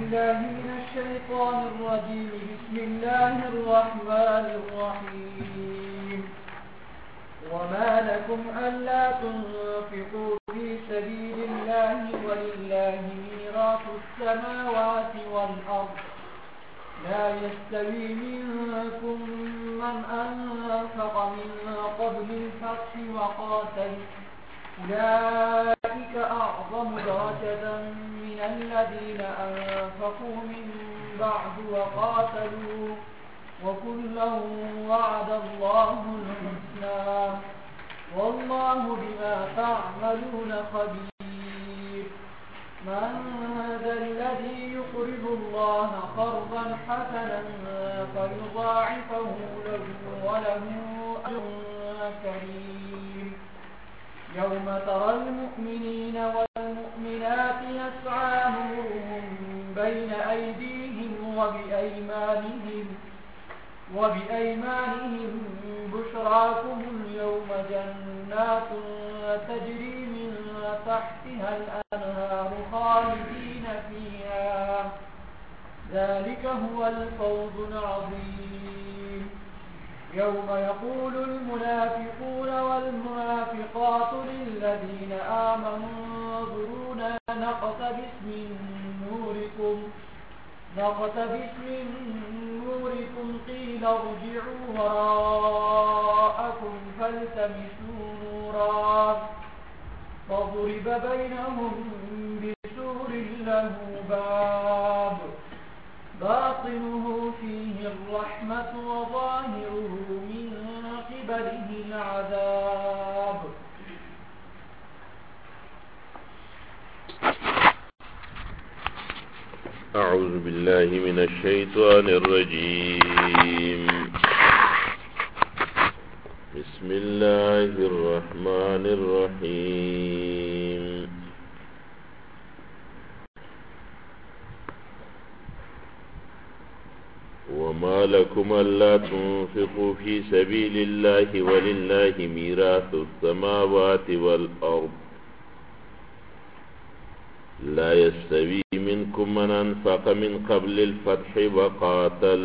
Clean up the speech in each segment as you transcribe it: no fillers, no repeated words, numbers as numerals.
بالله من الشيطان الرجيم. بسم الله الرحمن الرحيم. وما لكم ألا تنفقوا في سبيل الله ولله ميراث السماوات والأرض لا يستوي منكم من أنفق من قبل الفتح وقاتل أولئك أعظم درجة من الذين أنفقوا من بعد وقاتلوا وكلا وعد الله الحسنى والله بما تعملون خبير. من ذا الذي يقرض الله قرضا حسنا فيضاعفه له وله أجر كريم. يوم ترى المؤمنين والمؤمنات يسعى نورهم بين أيديهم وبأيمانهم بشراكم اليوم جنات تجري من تحتها الأنهار خالدين فيها ذلك هو الفوز العظيم. يوم يقول المنافقون والمنافقات للذين آمنوا انظرونا نقتبس من نوركم قيل ارجعوا وراءكم فالتمسوا نورا فضرب بينهم بسور له باب باطنه فيه الرحمة وظاهره من قبله العذاب. أعوذ بالله من الشيطان الرجيم. بسم الله الرحمن الرحيم. وما لكم ألا تنفقوا في سبيل الله ولله ميراث السماوات والأرض لا يستوي منكم من أنفق من قبل الفتح وقاتل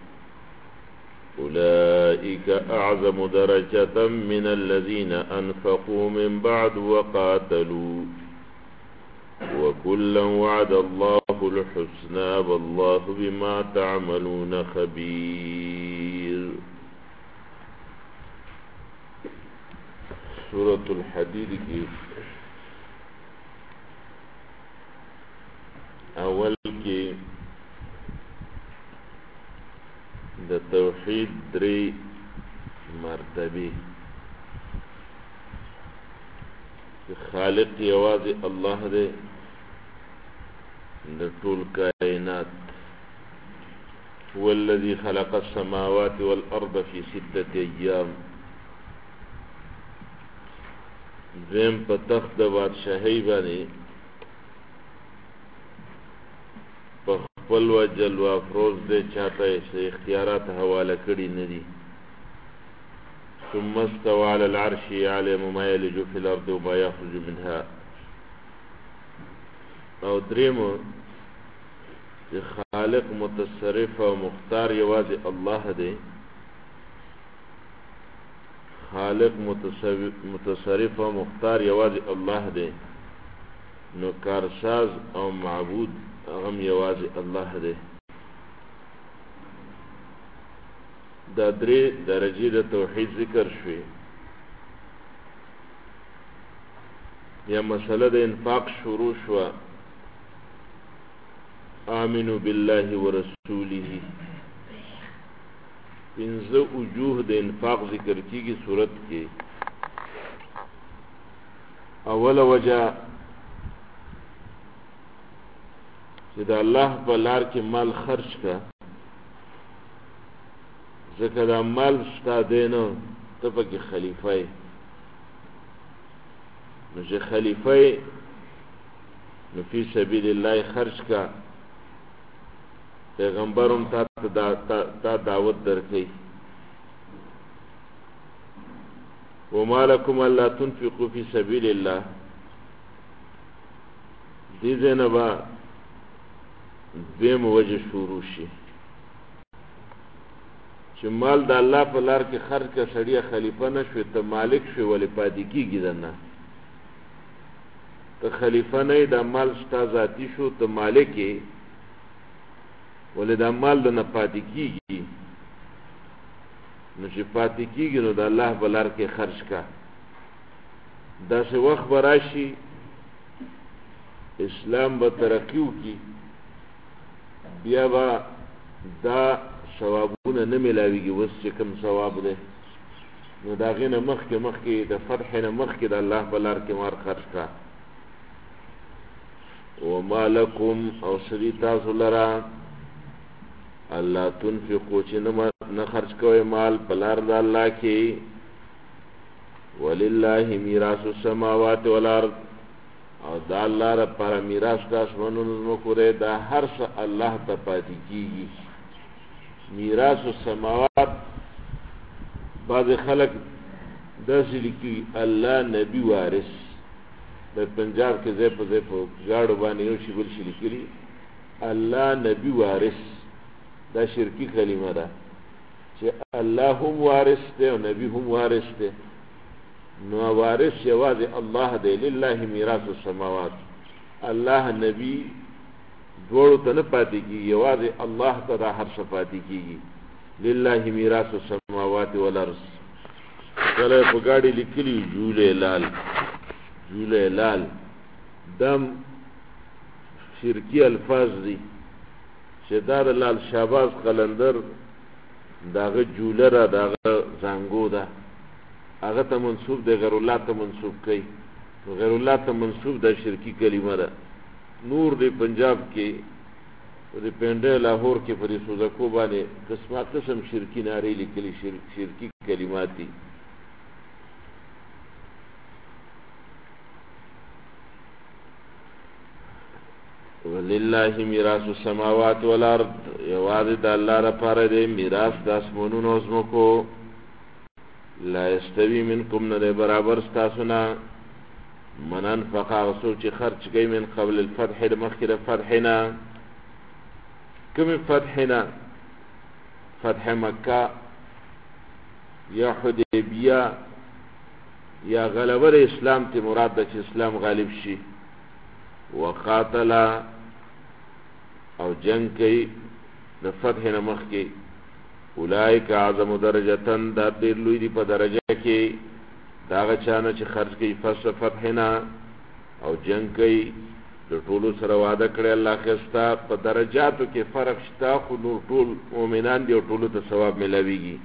أولئك أعظم درجة من الذين أنفقوا من بعد وقاتلوا وكلا وعد الله الحسنى والله بما تعملون خبير. سورة الحديد کی اول کې د توحید درې مرتبه خالق یوازې الله دی د ټول کائنات. هو الذي خلق السماوات والارض في 6 ايام. زم په تخت د بادشاہي باندې خپل وجل و افروز دے چاہتا ہے اختیارات حوالہ کری ندی. ثم استوى على العرش يعلم ما يلج في الارض وما يخرج منها. او دریمو خالق متصرف و مختار یوازی اللہ دے. خالق متصرف و مختار یوازی اللہ دے. نو کارساز او معبود اغم یوازی اللہ دے. دا درې درجې د توحید ذکر شوی. یا مسله د انفاق شروع شوه. آمنوا بالله ورسوله. پنځه وجوه د انفاق ذکر کیږي صورت کې. اوله وجه چې د الله په لار کې مال خرج کا، ځکه دا مال ستا دی نه، ته پکې خلیفه یې. نو چې خلیفه یې نو فی سبیل الله خرج کا. پیغمبر هم تا دعوت درکوي. وما لكم الا تنفقوا في سبيل الله. دې ځای نه به دویم وجه شروع شي چې مال د الله په لار کې خرج کا سړی خلیفہ نشوي ته مالک شوي ولې پاتې کیږي دنه ته خلیفہ نه د مال ستا ذاتی شو ته مالک یې ولې د مال د نه پاتې کیږي نو چې پاتې کیږي نو د الله په لار کې خرج کا داسې وخت به راشي اسلام به ترقي وکړي بیا به دا ثوابونه نه میلاویږي اوس چې کوم ثواب دی نو د هغې نه مخکې د فتح نه مخکې د الله په لار کې مال خرج کا وما لکم او سری تاسو لرا الله تنفقو چې نه خرج کوئ مال په لار د الله کې ولله میراث السماوات والارض او دا الله لپاره میراث د اسمانونو ځمکو دی دا هر څه الله ته پاتې کېږي میراث السماوات بعض خلک داسې لیکي الله نبی وارث د پنجاب کې ځای په ګاډو باندې یو شي بل شي لیکلي الله نبی وارث دا شرکی کلمه ده چې الله هم وارث دی او نبی هم وارث دی نو وارث یوازې الله دی لله میراث السماوات الله نبی دوړو ته نه پاتې کېږي یوازې الله ته دا هر څه پاتې کېږي لله میراث السماوات والارض کله په ګاډي لیکلي جوله لال دم شرکی الفاظ دي چې دا د لال شاباز قلندر داغه جوله را داغه زنګو ده هغه ته منسوب دی غیر الله ته منسوب کوي غیر الله ته منسوب دا شرکی کلمه ده نور دی پنجاب کې د پنډه لاهور کې په سوزکو باندې قسم شرکی ناری لیکلي شرکی کلمات دي ولله میراث السماوات والارض یوازې د الله لپاره دی میراث د اسمانونو او ځمکو لا یستوی منکم نه برابر ستاسو نه من انفق غسو چې خرج کوي من قبل الفتح مخکې د فتحنا کوم فتحنا فتح مکه یا حدیبیه یا غلبه اسلام ته مراد ده چې اسلام غالب شي وقاتل او جنگ کوي د فتح نه مخکې اولئک اعظم درجتن دا ډېر لوی دي په درجه کې دا هغه چانه چې خرج کوي فتحنا او جنگ کوي د ټولو سره وعده کړی الله ښایسته په درجاتو کې فرق شته خو نور ټول مؤمنان دي او ټولو ته ثواب میلاویږي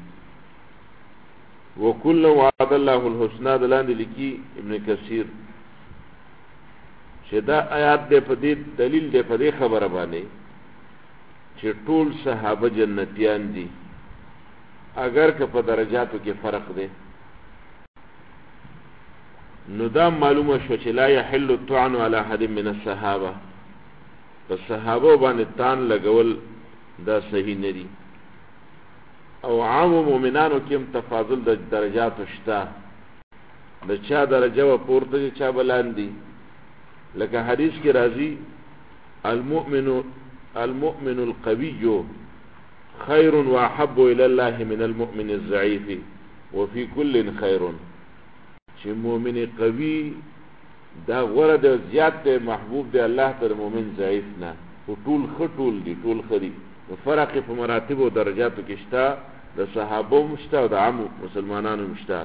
وکل وعد الله الحسنى د لاندې لیکي ابن کثیر چې دا آیات دې په دې دلیل دې په دې خبره باندې چې ټول صحابه جنتیان دي اگر که په درجاتو کې فرق دی نو دا معلومه شو چې لا يحل الطعن على احد من الصحابه فالصحابه باندې تان لګول دا صحیح نه دي او عام مؤمنانو کې هم تفاضل د درجاتو شته د چا درجه و پورته چا بلاندي لکه حدیث کې راځي المؤمن القوي خير واحب الى الله من المؤمن الضعيف وفي كل خير چې مؤمن قوي دا غوړه د زیات محبوب دی الله تر مؤمن ضعیف نه او ټول خټول دي ټول خري فرق په مراتب او درجاتو کې شته د صحابه مشته او د عام مسلمانانو مشته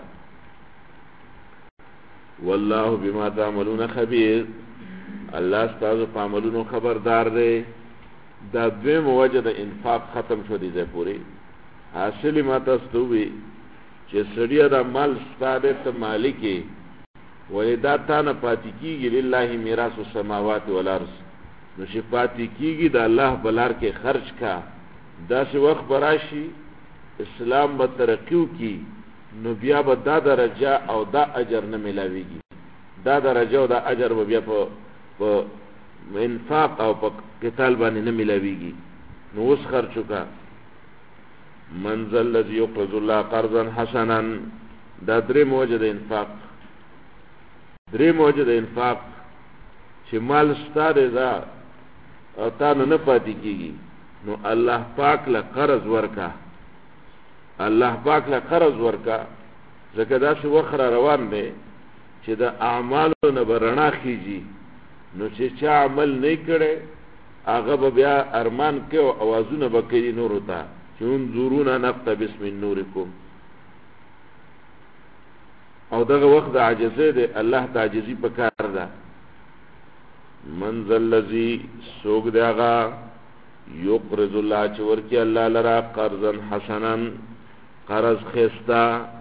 والله بما تعملون خبير الله ستاسو په عملونو خبردار دی دا دویم وجه د انفاق ختم شو دی ځای پورې حاصل ما تاسو وی چې سړیا د مال ستاده ته مالکي وې دا تا نه پاتې کیږي لله میراث السماوات والارض نو چې پاتې کیږي د الله بلار کې خرج کا دا څه وخت براشي اسلام به ترقیو کی نو بیا به دا درجه او دا اجر نه ملاويږي دا درجه او دا اجر به بیا په انفاق او په قتال باندې نه ملاويږي نو اوس خرچو کا منزل الذي يقرض الله قرضا حسنا دا درې موجه د انفاق چې مال ستاره دا او تا نه پاتې کیږي نو الله پاک له قرض ورکا الله پاک له قرض ورکا ځکه دا چې وخت را روان دی چې د اعمالو نه به رڼا خیږي نو چې چا عمل نه کړی هغه به بیا ارمان کوي او اوازونه به کوي نورو ته چې انظرونا نقتبس من نورکم او دغه وخت د عاجزۍ دی الله ته عاجزي پکار ده من ذا الذي سوق دی هغه یقرض الله چې ورکي الله لرا قرضا حسنا قرض خستا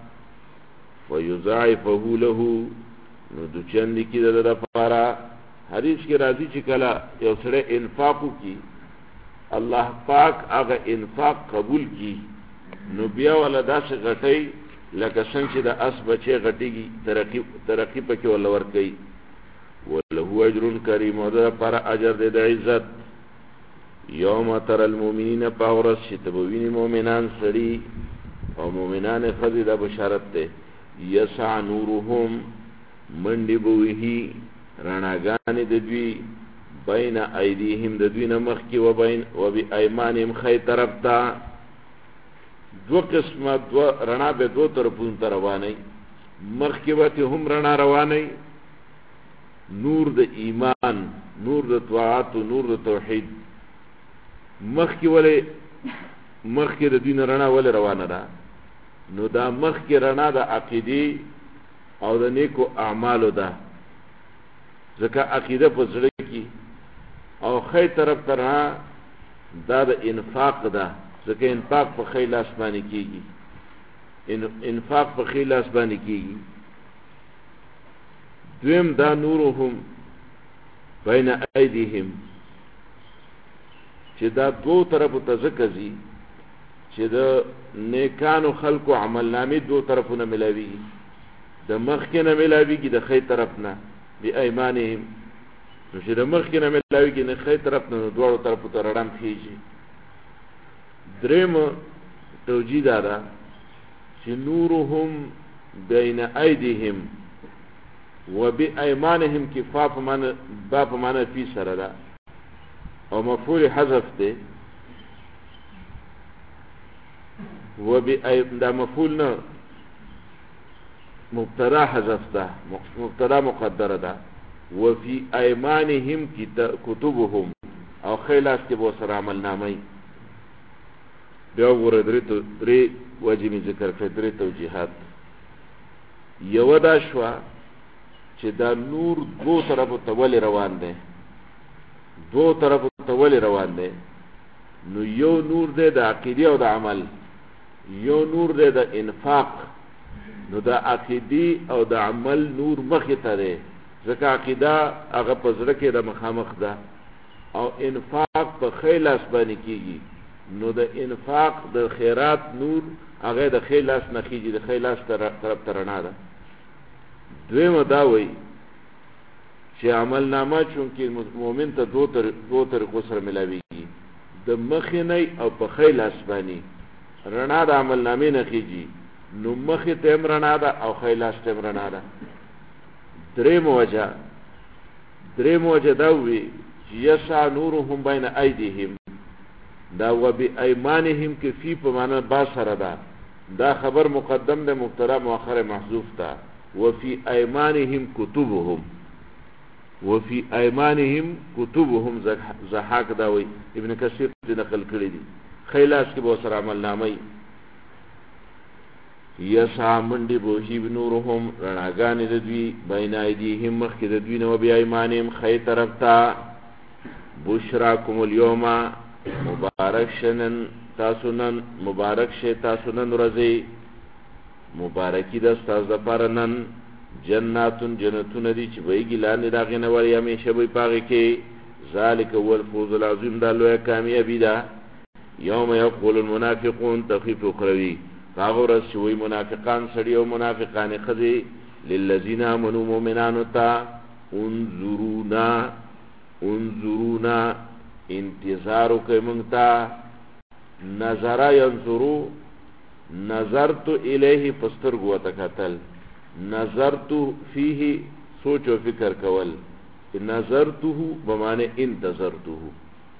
ويضاعفه له نو د چند کی د لپاره حدیث کې راځي چې کله یو سره انفاق کی الله پاک هغه انفاق قبول کی نو بیا ولا داسې غټي لکه څنګه چې د اس بچي غټيږي ترقی پکې ولا ور کوي وله اجر کریم او د پر اجر د عزت یوم تر المؤمنین پاورس چې تبوین مؤمنان سړي او مؤمنان خذ د بشارت ته یسع نورهم منډي بوهي رڼاګانې د دوی بین ایدیهم د دوی نه مخکې و بی ایمانهم خی طرف ته دو قسمه رڼا به دو طرفونو ته روانئ مخکې به هم رڼا روانئ نور د ایمان نور د طاعت نور د توحید مخکې د دوی نه رڼا ولې روانه ده نو دا مخکې رڼا د عقیدې او د نیکو اعمالو ده ځکه عقیده په زړه کې او خی طرف ته رڼا دا د انفاق ده ځکه انفاق په خی لاس باندې کېږي انفاق په خی لاس باندې کېږي دویم دا نورهم بین ایدیهم چې دا دو طرفو ته ځکه ځي چې د نیکانو خلقو عمل نامې دو طرفونه ملاویږي د مخکې نه ملاویږي د خی طرف نه بی ایمانهم نو چې د مخکې نه ملاویږي نه خی طرف نه دواړو طرفو ته رڼا خیږي دریم توجیه دا ده چې نورهم بین ایدیهم و بی ایمانهم کې با په معنی فی سره ده او مفعول حذف ده و بی دا مفعول نه مبتدا حذف ده مبتدا مقدره ده و فی ایمانهم کتبهم او خیلاس کې به سره عمل نامه بیا وګوره درې وجې مې ذکر کړې درې توجیهات یو دا شوه چې دا نور دو طرفو ته ولې روان دی دو طرفو ته ولې روان دی نو یو نور دی د عقیدې او د عمل یو نور دی د انفاق نو د عقیدې او د عمل نور مخې ته دی ځکه عقیده هغه په زړه کې د مخامخ ده او انفاق په خی لاس باندې کېږي نو د انفاق د خیرات نور هغه د خی لاس نه خېږي د خی لاس طرف ته رڼا ده دویمه دا وایي چې عمل نامه چونکې مؤمن ته دو طریقو سره ملاویږي د مخې نه او په خی لاس باندې رڼا د عمل نامې نه خېږي نو مخې ته هم رڼا ده او خی لاس ته هم رڼا ده درېمه وجه دا وي چې یسع نورهم بین ایدیهم دا و بی ایمانهم کې فی په معنی با سره ده دا خبر مقدم ده مبتدا مؤخر محذوف ده وفي ايمانهم كتبهم زحاق داوي ابن کثیر دې نقل کړی دي خیلاس کې به سره عمل نامه یسع منډي بوهی بنورهم رڼاګانې د دوی بین ایدیهم مخکې د دوی نه و بی ایمانهم خی طرف ته بشراکم اليوم مبارک شنن ورځې مبارکی د استاد لپاره نن جناتون جنتون دي چې ویږي لاندې د هغې نه ولې همیشه به پاغې کې ذلک هو الفوز العظیم دا لویه کامیابي ده یوم یقول المنافقون تخفیف اخروي هغه ورځ چې وایي منافقان سړي او منافقانې ښځې للذین آمنوا مؤمنانو ته انظرونا انتظار وکړئ موږ ته نظر ینظرو نظرت الیه پسترګو ته کتل نظرت فیه سوچ او فکر کول نظرته بمعنی انتظرته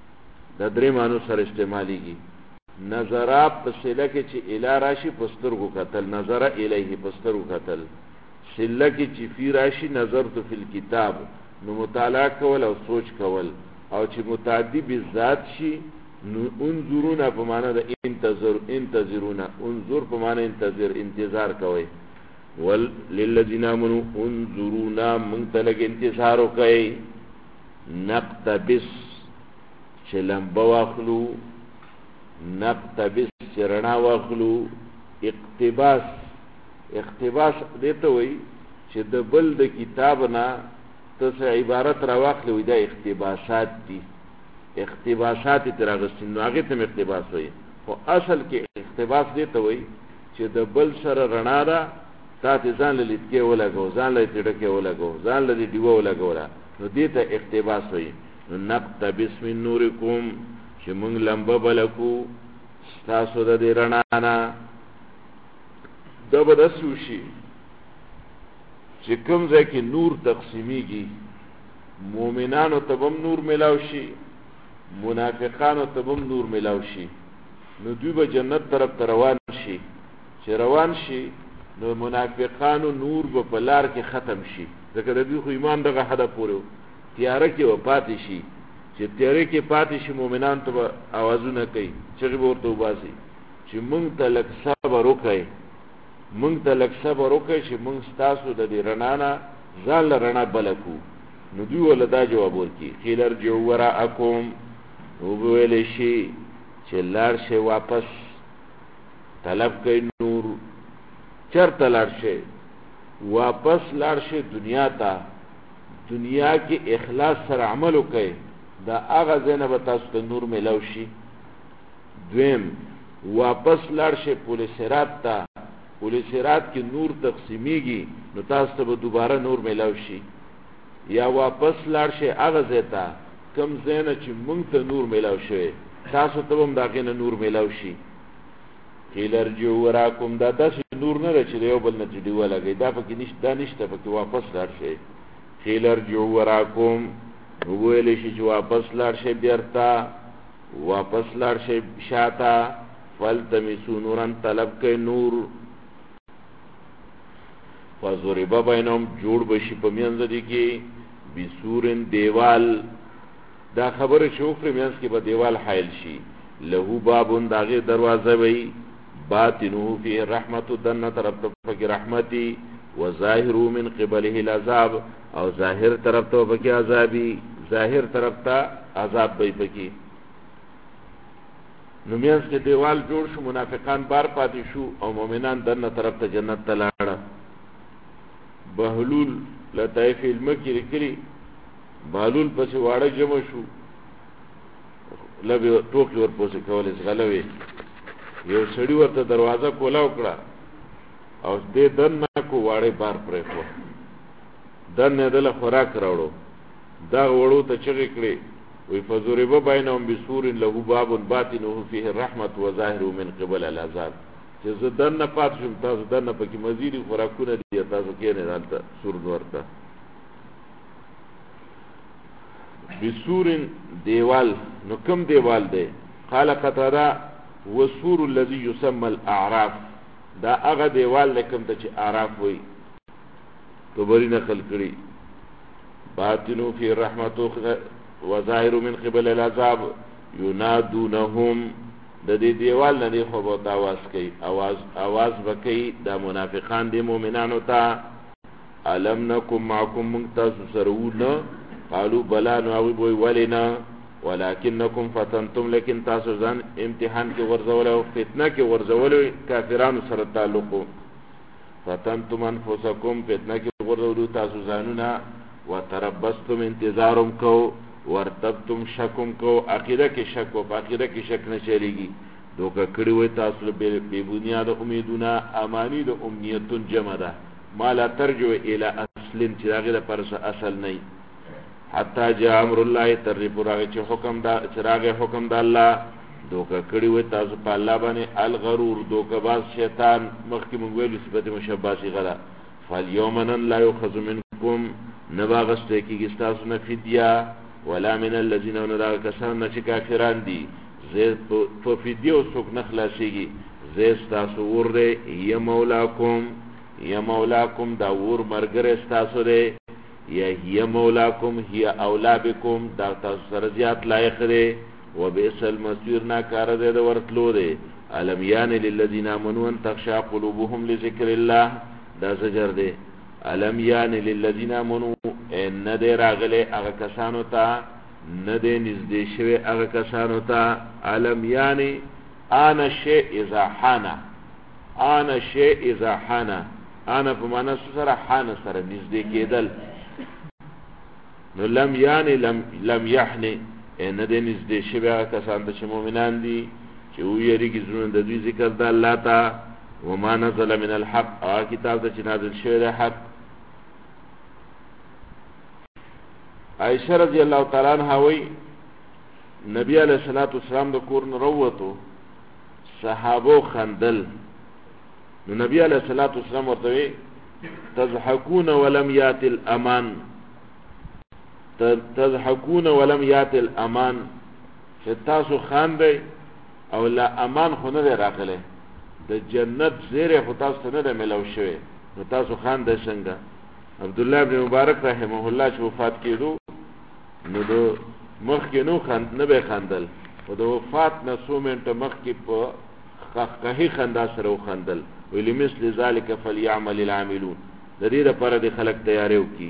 د درې مانو سره استعمالیږي. نظر په صله کې چې الی راشي پسترګو قتل، نظر الیه پسترګو قتل. صله کې چې فی راشي نظرت فی الكتاب نو مطالعه کول او سوچ کول، او چې متعدی بالذات شي نو انظرونا په معنا د انتظرونا، انظر په معنا انتظر انتظار کوي. ول للذین آمنوا انظرونا منتلق انتظار کوي. نقتبس چې لمبه واخلو، نقتبس چې رڼا واخلو. اقتباس دیته وي چې د بل د کتاب نه تاسو عبارت را واخلو، دا اقتباسات دي. اقتباسات تر اغستین نو هغه ته اقتباس وي، خو اصل کې اقتباس دیته وي چې د بل سره رڼا ده تاسو ځان له لیدکې ولګو، ځان له تډکې ولګو، ځان له دیوه ولګولا، نو دې ته اقتباس وي. نو نقتبس من نورکم چې موږ لمبه بلکو تاسو د دې رڼا نه. دا به داسې وشي چې کوم ځای کې نور تقسیمیږي، مؤمنانو ته هم نور ملاو شي، منافقانو ته هم نور ملاو شي، نو دوی به جنت طرف ته روان شي. چې روان شي نو منافقانو نور به په لار کې ختم شي، ځکه د دوی خو ایمان دغه حده پورې تیاره کې و پاتې شي. چې تیاره کې پاتې شي مؤمنان ته به آوازونه کوي، چغې به ورته وباسي چې مونږ ته لږ صبر وکړئ، مونږ ته لږ صبر وکړئ چې مونږ ستاسو د دې رڼا نه ځان له رڼا بله کړو. نو دوی ورله دا جواب ورکړي قیل ارجعوا وراءکم، وویلی شي چې لاړ شئ واپس طلب کوي نور. چرته لاړ شئ؟ واپس لاړ شئ دنیا ته. دنیا کې اخلاص سره عمل وکړئ، دا هغه ځای نه به تاسو ته نور میلاو شي. دویم واپس لاړ شئ پل صراط ته. پل صراط کې نور تقسیمیږي نو تاسو ته به دوباره نور میلاو شي. یا واپس لاړ شئ هغه ځای ته کوم ځای نه چې موږ ته نور میلاو شوی، تاسو ته هم د هغې نه نور میلاو شي. قیل ارجعوا وراءکم، دا داسې نور نه ده چې د یو بل نه چې ډیوه لګوي، دا پکې دا نشته، پکې واپس لاړ شئ. قیل ارجعوا وراءکم، وویلی شي چې واپس لاړ شئ بیرته، واپس لاړ شئ شاته. فالتمسوا نورا، طلب کوي نور. فضرب بینهم، جوړ بشي په منځ دې کې بسورن دیوال. دا خبره چې وکړې منځ کې به دیوال حایل شي. له بابون، د هغې دروازه وي، باطنه فيه رحمت، دنه طرف ته پکې رحمتي، وظاهره من قبله العذاب، او ظاهر طرف ته پکې عذابي، ظاهر طرف ته عذاب به پکې. نو منځ کې دیوال جوړ شو، منافقان بار پاتې شو او مؤمنان دنه طرف ته جنت ته لاړه. بهلول لطائف علم کې لیکلي بهلول پسې واړه جمع شو، لبې ټوکې ورپسې کولې غلوې. یو سړي ورته دروازه کولاو کړه او دې دننه کو واړې بار پرېښوه، دننه دله خوراک راوړو. دا وړو ته چغې کړې، وی فضرب بینهم بسور له باب باطنه فيه الرحمة وظاهره من قبل العذاب. چې زه دننه پات شم، تاسو دننه پکې مزیدي خوراکونه دي، تاسو کېنئ دلته سور نور ته. بسور دیوال، نو کم دیوال دی؟ قال قتاده وسور الذي يسمى الاعراف، دا هغه دیوال لکم ته چې اعراف وي. کبری نقل کړي باطنو فی رحمت وظاهر من قبل العذاب ینادونهم. د دې دیوال نه دی خو به آواز کوي، آواز به کوي دا منافقان دی مؤمنانو ته. علم نکم معکم، موږ تاسو سره وو نه؟ قالو بلا، نو هغوی به وایي ولې نه؟ ولکنکم فتنتم، لیکن تاسو ځان امتحان کې ورزولی او فتنه کې ورزولی، کافرانو سره تعلق و. فتنتم انفسکم، فتنه کې ورزولو تاسو ځانونه. وتربستم، انتظارم کو. ورتبتم، شکم کو، عقیده کې شک و، په عقیده کې شک نه چلیږي. دوکه کړي وای تاسو بې بنیاد امیدونه، امانی د امنیتون جمع ده، ما لا ترجو الی اصل، چې هغې دپاره څه اصل نه وي. حتی جاء امر الله، تر دې پورې هغې چې راغی حکم د الله. دوکه کړي وای تاسو په الله باندې. الغرور، دوکه باز شیطان، مخکې مونږ ویلو صفت مشبه صیغه ده. فالیوم نن لا یؤخذ منکم، نه به اخیستی کېږي ستاسو نه فدیه، ولا من الذين وندا کسان چې کافران دي زه په فدیو څوک نه خلاصيږي زه تاسو ورده یا مولاکم دا ور مرګره تاسو ده یا مولاکم هي اولا بكم دا تاسو سره زیات لایق ده وبئس المصير نا کار ده ورتلو ده الم یان للذین آمنوا ان تخشع قلوبهم لذکر الله دا زجر ده الم یان للذین آمنوا ان ده راغله هغه کسانو ته نه ده نږدې شوی هغه کسانو ته الم یان انا شی اذا حانا انا شی اذا حانا انا په معنا سره حانا سره نږدې کېدل نو لم یعنی لم یحنی ان دې نږدې شوی هغه کسان چې مؤمنان دي چې ویریږي زړه د دوی ذکر د الله تعالی وما نزل من الحق هغه کتاب ته چې نازل شوی دی حق. عائشہ رضی الله تعالی عنها وی نبی علیہ الصلوۃ والسلام د کور نه وروته صحابه خندل نو نبی علیہ الصلوۃ والسلام ورته تضحكون ولم يات الامان تضحكون ولم يات الامان چې تاسو خاندئ او لا امان خو نه راغله د جنت زیره خو تاسو نه ملو شوی نو تاسو خاندئ څنګه. عبد الله ابن مبارک رحمه الله چې وفات کېدو نو د مخکې نو خند نه به خندل او د وفات نه څو منټه مخکې په قهقهي خندا سره وخندل ویل مثل ذلك فليعمل العاملون د دې لپاره د خلق تیاری وکي.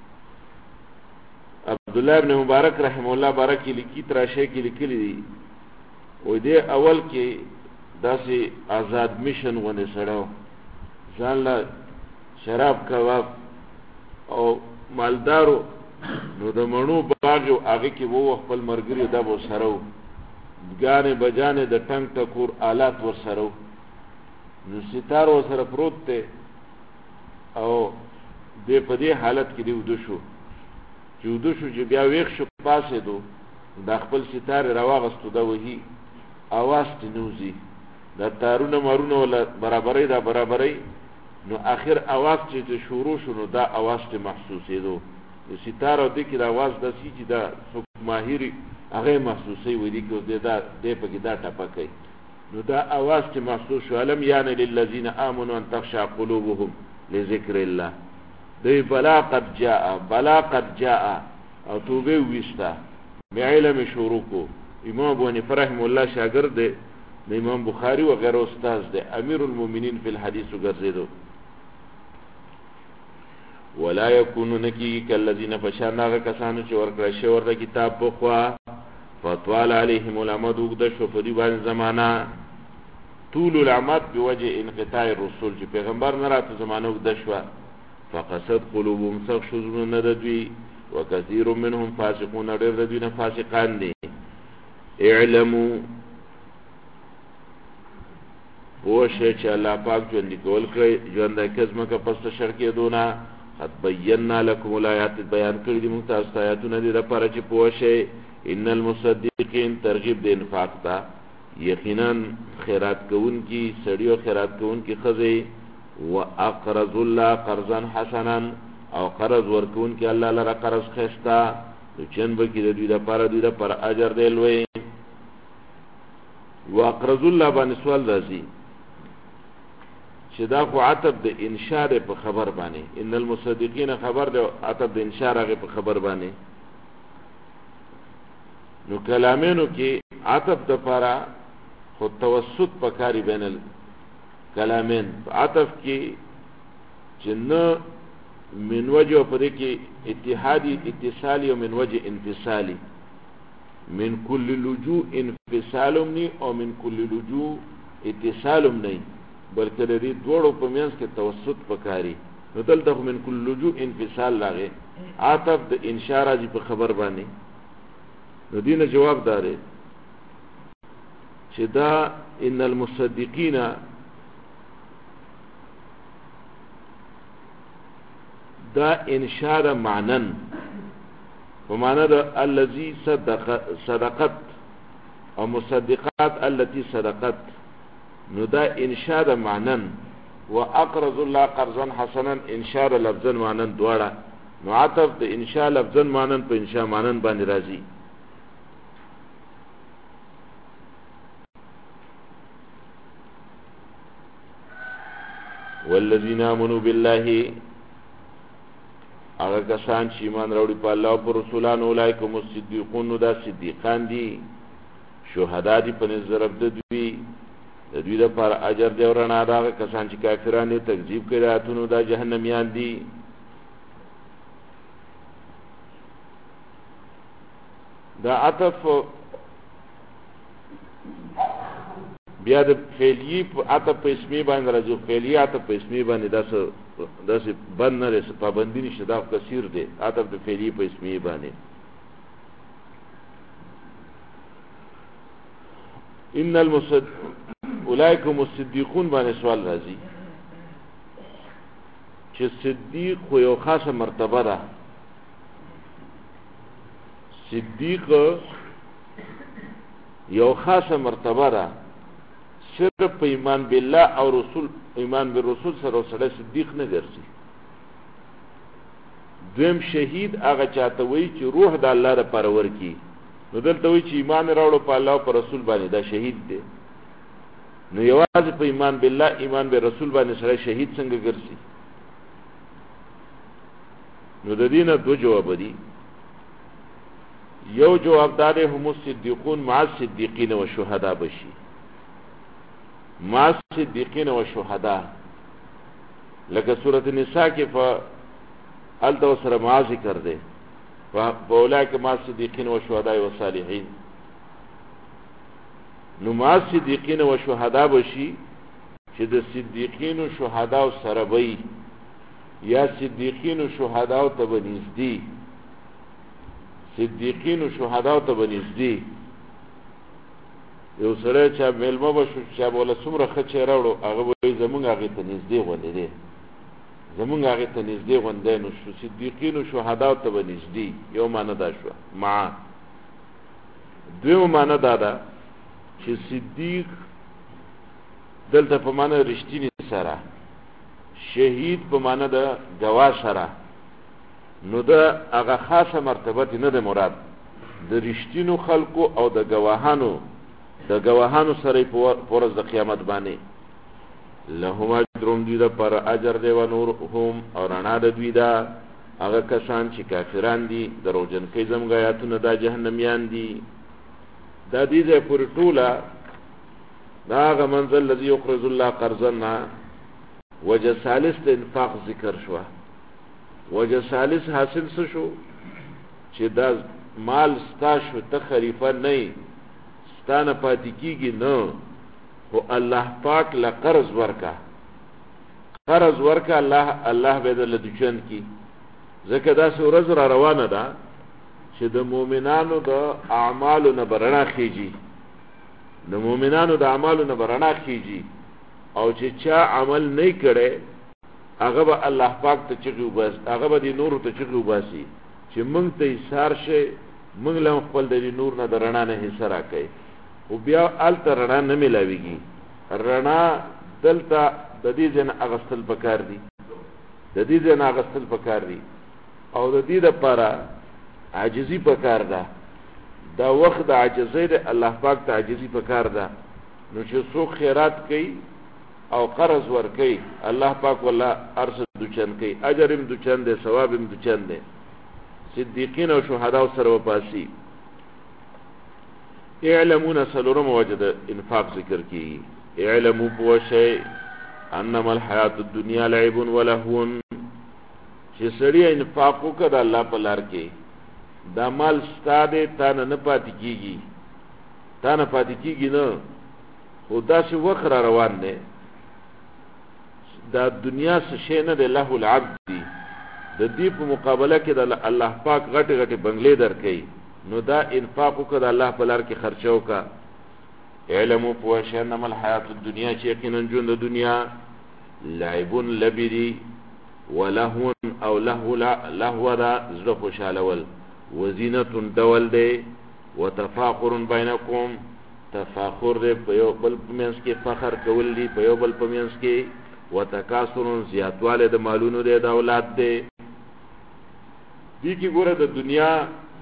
عبد الله ابن مبارک رحمه الله بارکی لیکي تراشه کې لیکلي دي و دې اول کې داسې آزاد میشن ونه سره ځان له شراب کباب او مالدارو نو د مڼو باغ او هغه کې وو خپل مرګري د بو سره ګانې بجانې د ټنګ ټکور آلات ور سره نو ستار ور سره پروت ته او دې په دې حالت کې دی ودو شو چې بیا ویښ شو پاسې دو د خپل ستار راوغستو دا وਹੀ اواز تنوزي د تارونه مارونه ولا برابرۍ نو اخر اواز چې شروع شونه دا اواز ته محسوسې دو د ستاره د کې د اواز د سې چې دا ماهری هغه محسوسې وې دي کې دا د پکې دا ټپکې نو دا اواز ته محسوس شو علم یعنی للذین آمنوا ان تخشع قلوبهم لذکر الله دی بلا قد جاء او توبه وستا بعلم شروع کو. امام ابو حنیفه رحمه الله شاگرد دی د امام بخاری و غیر استاد دی امیر المؤمنین فی الحدیث ګرځیدو. ولا یکونو نکی کالذین فشاناغ کسانو چې ورکړی شوی ورته کتاب په خوا فطوال علیهم الامد وګد شو په دې باندې زمانہ طول العمد بوجه انقطاع الرسول چې پیغمبر نه راته زمانہ وګد شو فقصد قلوبهم سخ شذون ندوی وكثير منهم فاسقون ردوین فاسقان دي. اعلموا پوشه چې الله پاک ژوند کول کوي ژوند کزمه کا پس شرکې دونا قد بینا لكم الآیات بیان کړی دي موږ تاسو آیاتونه دي لپاره چې پوشه ان المصدقین ترغیب د انفاق ته یقینا خیرات کوون کی سړیو خیرات کوون کی خزه واقرض الله قرضا حسنا او قرض ورکون کی الله لره قرض خستا چن به کی د دې لپاره پر اجر دی لوی. واقرض الله باندې سوال راځي چې دا خو عتب د انشاء په خبر باندې ان المصدقین خبر دی عتب د انشاء هغه په خبر باندې نو کلامینو کې عتب د لپاره خو توسط پکاري بین کلامین عطف کی جنه من وجه پدې کې اتحادی اتصالی او من وجه انفصالی من کل لجوء انفصالم نی او من کل لجوء اتصالم نه بلکې د دې دوړو په منځ کې توسط پکاري نو دلته من کل لجوء انفصال لاغه عطف د انشاء راځي په خبر باندې نو دینه جواب داره چې دا ان المصدقین دا انشاء معنن ومعنى دا الذي صدقت او مصدقات التي صدقت نو دا انشاء معنن واقرض الله قرضا حسنا انشاء لفظا معنن دوړه نو عطف د انشاء لفظن مانن په انشاء مانن باندې راځي. والذین آمنوا بالله هغه کسان چې ایمان راوړي په الله او پر رسولانو اولئکم الصدیقون دا صدیقان دي شهدا دي په نظر عبد دوی د دوی لپاره اجر دی او رڼا ده. هغه کسان چې کافرانو تکذیب کوي راتونو دا جهنميان دي. دا عطف بیا د فعلی په عطف په اسمی باندې راځي. فعلی عطف په اسمی باندې داسې بند نه لري، پابندی نشته، دا کثیر دی عطف د فعلی په اسمی باندې. ان اولئکم الصدیقون باندې سوال راځي چې صدیق خو یو خاصه مرتبه ده. صدیق یو خاصه مرتبه ده، صرف په ایمان بالله او رسول ایمان بالرسول سره سره صدیق نه ګرځي. دویم شهید هغه چاته وایي چې روح د الله لپاره ورکی. نو دلته وایي چې ایمان راوړو په الله او په رسول باندې دا شهید دی. نو یوازې په ایمان بالله ایمان به رسول باندې سره شهید څنګه ګرځي؟ نو د دینه دو جواب دي. یو جواب دار هم الصدیقون مع الصدیقین و شهدا بشي. مع الصدیقین و شهدا لکه سورۃ النساء کې فالتو سره مع ذکر ده فاولئک مع الصدیقین و شهدا و صالحین. نو مع الصدیقین و شهدا بشي چې د صدیقین او شهدا سره وي یا صدیقین او شهدا ته بنزدي. صدیقین او شهدا ته بنزدي. یو سره چې ملما بشو چې بوله څومره خچې راوړو هغه وایي زمونږ هغه ته نږدې غوندې دي، زمونږ هغه ته نږدې غوندې. نو صدیقین او شهدا ته بنزدي. یو معنی دا شو. مع دویم معنی دا ده چې صدیق دلته په معنی رښتینی سره، شهید په معنی د گواه سره. نو دا هغه خاصه مرتبه نه ده مراد د رښتینو خلقو او د گواهانو سره په ورځ د قیامت باندې. لهم اجرهم دوی دا پر اجر دی و نورهم او رڼا د دوی دا. هغه کسان چې کافران دي دروغجن کوي زموږ آیاتونه دا جهنميان دي. دا دې ځای پورې ټوله دا هغه منزل الذي يقرض الله قرضا وجه ثالث د انفاق ذکر شو. وجه ثالث حاصل څه شو چې دا مال ستا شو، ته خلیفہ نه ستانه پاتې کیږي نه، خو الله پاک له قرض ورکا. قرض ورکا الله به دل دچن کی. ځکه دا ورځ را روانه ده چې د مؤمنانو د اعمالو نه برنا خيږي، د مؤمنانو د اعمالو نه برنا خيږي. او چې چا عمل نه کړي هغه به الله پاک ته چغي وباس، هغه به د نور ته چغي وباسي چې موږ ته ایثار شي، موږ له خپل د نور نه درنا نه حصہ راکړي. او بیا ال ترنا نه ملاويږي. رڼا دلته د دې ځن اغستل پکار دي، د دې ځن اغستل پکار دي او د دې لپاره عاجزي پکار ده. دا وخت د عاجزۍ د الله پاک ته عاجزي پکار ده. نو چې څوک خیرات کوي او قرض ور کوي الله پاک والله ارشد دچن کوي، اجر هم دچن دي، ثواب هم دچن دي. صدیقین او شهدا سره وپاسي. اعلمون سلورم وجد انفاق ذکر کی. اعلموا بوشي انما الحیات الدنیا لعب ولهو. چې سړی انفاق وکړ الله په لار کې دا مال ستاده تا نه پاتې کیږي، تا نه پاتې کیږي نه، خدا سے وخت را روان دی. دا دنیا څه شی نه دی، له العبد دی. د دې په مقابله کې د الله پاک غټ غټ بنگلې درکې. نو دا انفاق وکړه الله په لار کې خرچه وکړه. علمو پوښ انما الحیات الدنیا چې یقینا ژوند د دنیا لعب لبری ولهو او لهو دا زړه خوشالول، وزینت دول دی، وتفاخر بینکم تفاخر دی په یو بل پمنس کې فخر کول دی په یو بل پمنس کې، وتکاثر زیاتواله د مالونو دی د اولاد دی. دی کی ګوره د دنیا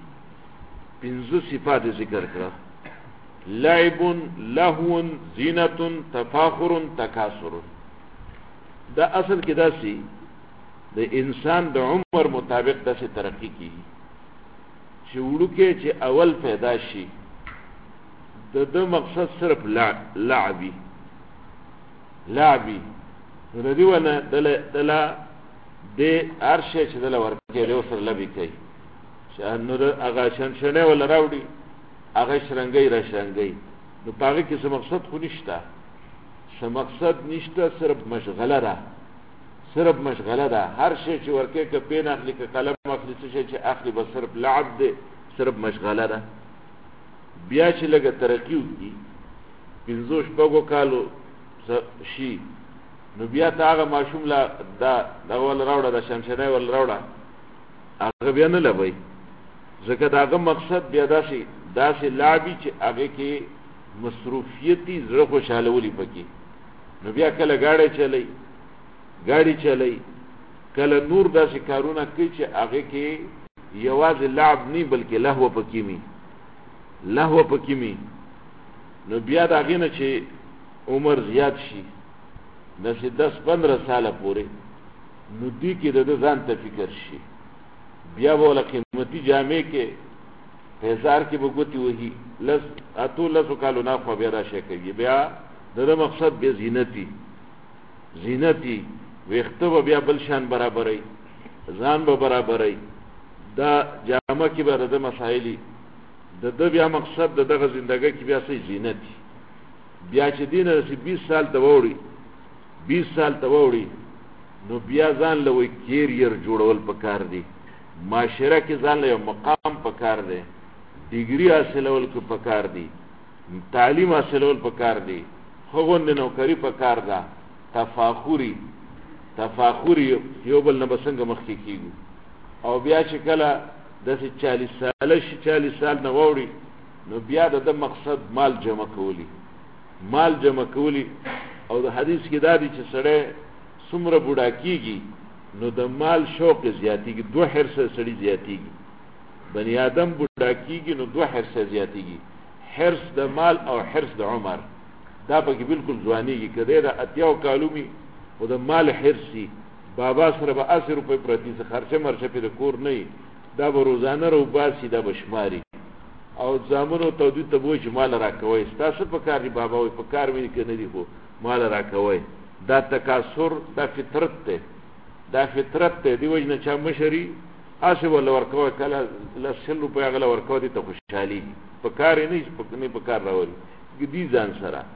5 صفات ذکر کړه: لعب، لهو، زینت، تفاخر، تکاثر. دا اصل کې داسي د انسان د عمر مطابق داسې ترقی کیږي چې وړوکې چې اول پیدا شي د مقصد صرف لعبي نو د دې ونه دله د هر شی چې دله ورکې له سره لبي کوي چې نو هغه شنشنه ولا راوړي هغه شرنګي را شرنګي نو پاره کې څه مقصد خو نشته، څه مقصد نشته، صرف مشغله ده. هر شی چې ورکې ک پین اخلي ک قلم اخلي څه شي چې اخلي بس صرف لعب ده، صرف مشغله ده. بیا چې لګه ترقی وکي 15 کالو شي نو بیا تا هغه ماشوم لا دا ول راوړه د شمشنه ول راوړه هغه بیا نه لوي، ځکه داغه مقصد بیا داسې لعبي چې هغه کې مصروفیتي زړه خوشاله ولي پکې. نو بیا کله گاڑی چلی کله نور داسې کارونه کوي چې هغه کې یوازې لعب نه بلکې لهو پکې می. نو بیا دا غینه چې عمر زیات شي داسې 10-15 ساله پورې نو دی کې د ځان ته فکر شي، بیا ولا قیمتي جامې کې هزار کې بغوتی وਹੀ لس کالو نه خو بیا راشه کوي. بیا د مقصد به زینتی ویخته بیا بل شان برابرای ځان به برابرای دا جامه کې به د مسائلی د بیا مقصد دغه زندګۍ کې بیا سي زینتی. بیا چې دینه 20 سال ته ووري نو بیا ځان له وی کیریر جوړول پکار دي، معاشره کې ځان له مقام پکار دي، ډیګری حاصلول پکار دي، تعلیم حاصلول پکار دي، خوغون نوکری پکار ده. تفاخری یو بل نه بسنګ مخ کې کیږي. او بیا چې کله د 40 سال نه ووري نو بیا د مقصد مال جمع کولی او د حدیث کې دا دي چې سړی څومره بوډا کیږي نو د مال شوق زیاتیږي، 2 حرص سړی زیاتیږي. بنی آدم بوډا کیږي نو 2 حرص زیاتیږي، حرص د مال او حرص د عمر. دا پکې بالکل ځوانيږي کده دا 80 کالومي او د مال حرصي بابا سره به 80 روپۍ پرتی څه خرچه مرچه په کور نه دا به روزانه رو باسي دا بشماري او زامنو تودي ته وای چې مال راکوي تاسو په کار دی بابا وای په کار مې کنه دی خو مال راکوي. دا تکاثر دا فطرت ته دی وجنه چا مشري اسه ولا ورکوي کله لسل روپۍ غلا ورکوي ته خوشحالي په کار نه په کار راوړي دي ځان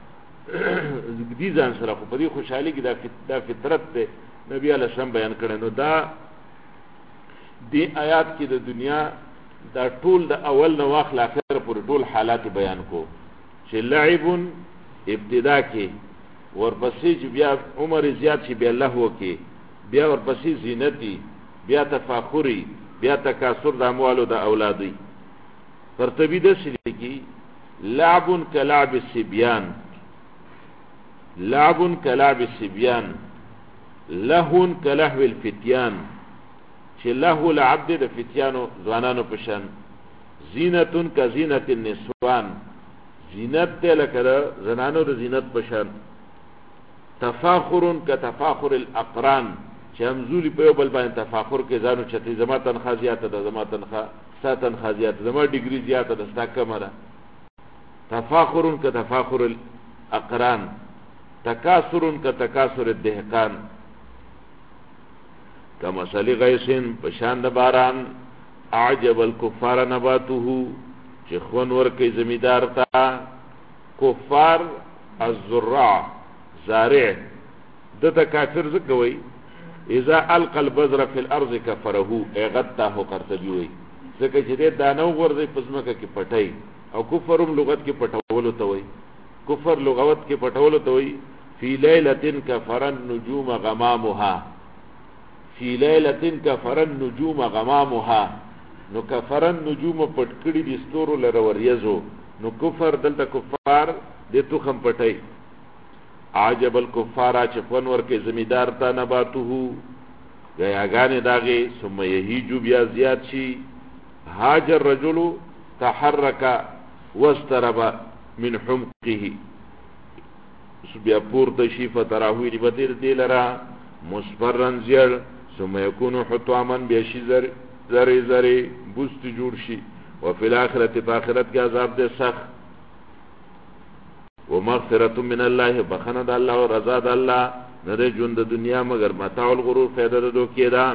سره خو په دې خوشحالي کې دا فطرت ده نبی علیہ السلام بیان کړي. نو دا دی آیات کې د دنیا دا ټول د اول نو اخر اخر پر ټول حالات بیان کو چې لعب ابتدا کې ورپسې چې بیا عمر زیات شي بیا الله وکي بیا ورپسې زینتی بیا تفاخری بیا تکاثر د اموالو د اولادي. ترتیب د سلی کې لعب كلعب الصبيان لهو كلهو الفتيان چې لهو العبد د فتيانو ځوانانو پشان، زینت كزینت النسوان زینت ته لکه زنانو د زینت پشان، تفاخر كتفاخر الاقران چې همزولي په یو بل باندې تفاخر کې ځانو چتي زما تنخواه زیاته ده زما تنخواه زیاته زما ډیګري زیاته ده ستا کمه ده. تفاخر كتفاخر الاقران، تکاثر كتکاثر الدهقان، كمثل غيث پشان د باران اعجب الكفار نباته چې خون ورکی زمیدار تا. کفار الزراع زارع دته کافر زکوي اذا القى البذر في الارض كفره اغته قرطبي وي ځکه چې دانو ورځي پزماکه کې پټای او کفرم لغت کې پټولو ته وي، کفر لغت کې پټولو ته وي. فی لیلۃ کفر النجوم غمامها، فی لیلۃ کفر النجوم غمامها، نو کفر النجوم پټکړي د ستورو لره وریزو نو کفر دلته کفار د توخم پټای. عجب الکفار چې فن ورکه زمیدار تا نباته غیاګانې داغه ثم یهیجو بیا زیات شي هاجر رجل تحرک واسترب من حمقه بیا پورته شي فتراوی دی بدر دی لرا مصفرن زیر ثم يكون حطاما بیا شي زری بوست جوړ شي وفي الاخره فاخرت کې عذاب دې سخت ومغفرة من الله بخنه د الله او رضا د الله نه د ژوند د دنیا مگر متاع الغرور فائدہ د دوکې دا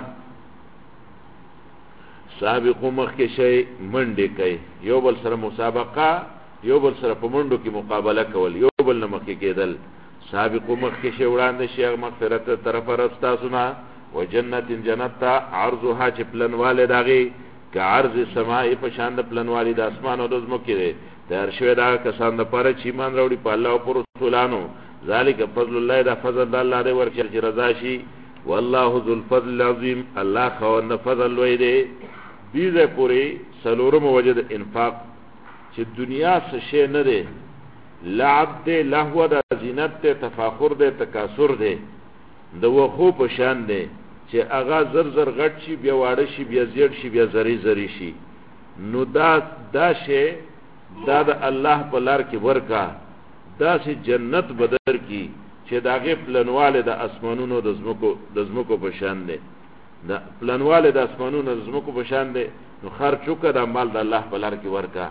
سابقو مخ کې شي منډه کوي یو بل سره مسابقه یو بل سره په منډو کې مقابله کول یو بل نه مخ کې کېدل سابقو مخ کې شي وړاندې شي مغفرت طرف رستا سنا وجنت جنت عرضها چې پلنواله داغي که عرض سماء په شان د پلنوالی د اسمان او د زمکه ده در شوی دا کسان د پاره چې ایمان راوړي په الله او پر رسولانو ذالک فضل الله دا فضل الله دی ورکه چې رضا شي والله ذو الفضل العظیم الله خو نه فضل لوی دی دې پوری سلورم وجد انفاق چې دنیا څه شی نه دی لعب دی لهو د زینت ته تفاخر دی تکاثر دی د وخو په شان دی چې اغا زر زر غټ شي بیا واړه شي بیا زیړ شي بیا زری شي نو دا شی دا د الله په لار کې ورکا دا سي جنت بدر کی چې داغه پلنواله د اسمانونو د زمکو په شان دی دا پلنواله د اسمانونو د زمکو په شان دی نو خرچو کړه مال د الله په لار کې ورکا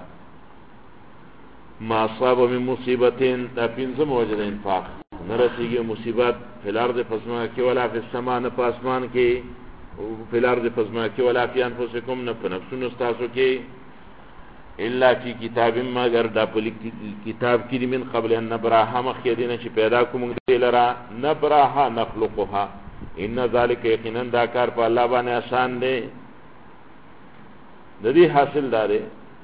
ما اصاب من مصیبتین دا پنځم وجه د انفاق نرسیږي مصیبت فلار د فسما کې ولا فی السما نه پاسمان کې فلار د فسما کې ولا فی انفسکم نه په نفسونو تاسو کې الا فی کتاب مگر دا په کتاب کې من قبل ان نبراها مخکې دینه چې پیدا کوم دلرا نبراها نخلقها ان ذلک یقینا دا کار په الله باندې آسان دی د دې حاصل دار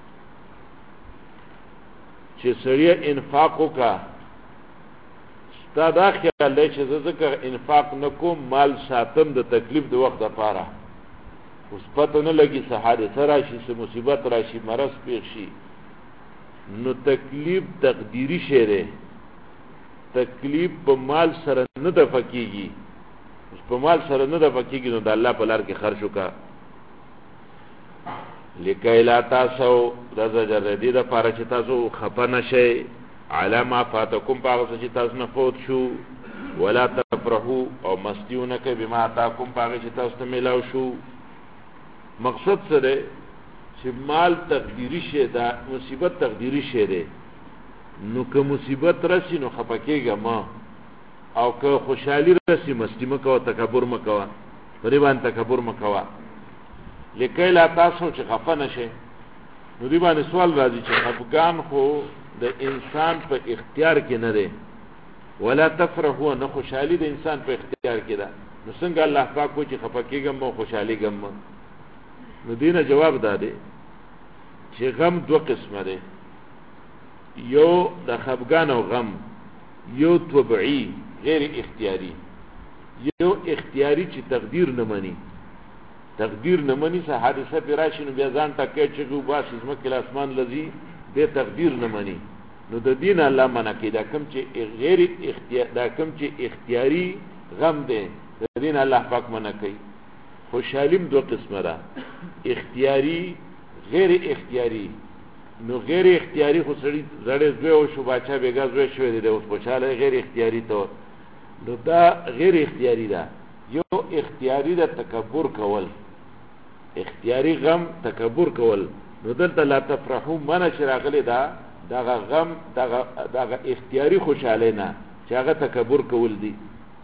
چې سړی انفاق وکا ستا دا خیال دی چې ذکر انفاق نکوم مال ساتم د تکلیف د وخت لپاره اوس پته نه لګي حادثه راشي څه مصیبت راشي مرض پیښ شي نو تکلیف تقدیری شی دی تکلیف په مال سره نه د فکیږي اوس په مال سره نه د فکیږي نو د الله په لار کې خرج وکا لکای لا تاسو د زجر دې د پاره چې تاسو خپه نشئ علامه فاتکم پاغه چې تاسو نه فوت شو ولا تفرحوا او مستیونه کې بما تاکم پاغه چې تاسو ته ملاو شو مقصد سره چې مال تقدیری شه دا مصیبت تقدیری شه ده نو که مصیبت راشي نو خپکیږه ما او که خوشحالی راشي مستی مکو تکبر مکو پریوان تکبر مکو لکه لا تاسو چې خفه نشه نو دی باندې سوال راځي چې خفګان خو د انسان په اختیار کې نه ده ولا تفرحوا نو خوشحالی د انسان په اختیار کې ده نو څنګه الله پاک کو چې خفکیږم او خوشحالی ګم نو دینه جواب داده چې غم دو قسمه ده یو د خفګان او غم یو طبيعي غیر اختیاری یو اختیاری چې تقدیر نه مني څه حادثه پیراشي نو بیا ځان ټکې چې کو باس اسمه کله اسمان لذي به تقدیر نه مني نو د دین الله منع کیدا کم چې غیر اختیار دا کم چې اختیاری غم ده د دین الله پاک منع کوي خوشحالیم دو قسمه ده اختیاری غیر اختیاری نو غیر اختیاری خو سړی زړه زوی او شو بچا بیګا زوی شوی دی اوس خوشاله غیر اختیاری ته نو دا غیر اختیاری ده یو اختیاری ده تکبر کول اختیاری غم تکبر کول نو دلته لا تفرحو منه شراغلی ده دغه غم دغه اختیاری خوشاله نه چې هغه تکبر کول دي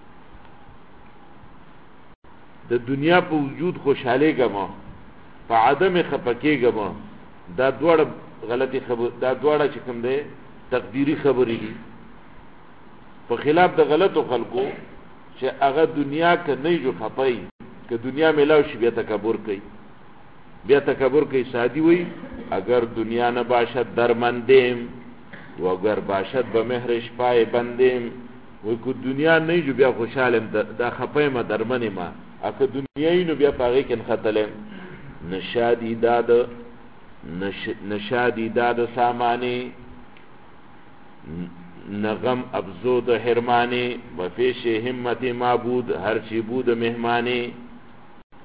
د دنیا په وجود خوشاله ګما په عدم خپکیګما دا دوړ غلطی خبر دا دوړه چې کوم ده تقدیری خبرې دي په خلاف د غلطو خلقو چې هغه دنیا کې نه جو خپای که دنیا ملاو شي بیا تکبر کوي سادی وای اگر دنیا نه باشد درمندیم و اگر باشد به مهرش پای بندیم وای کو دنیا نه جو بیا خوشاله دا خپای ما درمنه ما اګه دنیای نو بیا پاره کې خطلم نشادی داد سامانی نغم ابزود حرمانی و پیش همت معبود هر چی بود مهمانی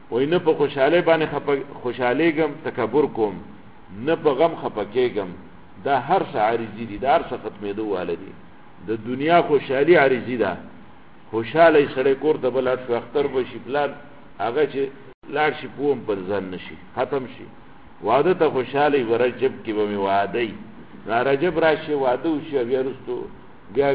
وای نه په خوشاله باندې خوشالېږم تکبر کوم، نه په غم خپکېږم. دا هر څه عارضی دي، دا هر څه ختمېدو والدي. د دنیا خوشحالي عارضی ده. خوشاله سړی کور ته بل شو اختر بشي پلان هغه چې لاړ شي پوم پر ځان نشي ختم شي. واده ته خوشاله ورجب کې به می واده رجب راشي واده وشي بیا رستو بیا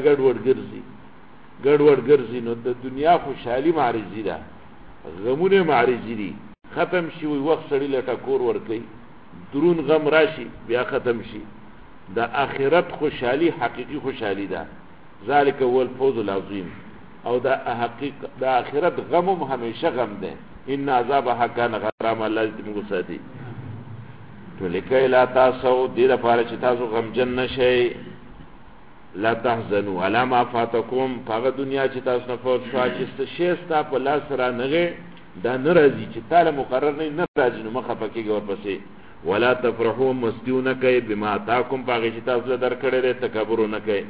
ګډوډ ګرځي. نو د دنیا خوشحالي معرضی ده، غمونه معرضی دي، ختم شي وي وخت سړی لټه کور ور کوي، درون غم راشي بیا ختم شي. د آخرت خوشحالي حقيقي خوشحالي ده، ذالک هو الفوز العظیم. او د حقیقت د آخرت غم هم همیشه غم ده. ان عذابها كان غراما، الله دې موږ ساتي. تو لکه لا تاسو دې لپاره چې تاسو غمجن نشئ، لا تحزنوا على ما فاتكم، هغه دنیا چې تاسو نه فوت شو چې شي ستا په لاس را نغه دا ناراضي چې تعالی مقرر نه ناراضي نو مخه پکېږي ورپسې. ولا تفرحوا مستیون کوي بما تاکم، هغه چې تاسو درکړې ده تکبر نه کوي.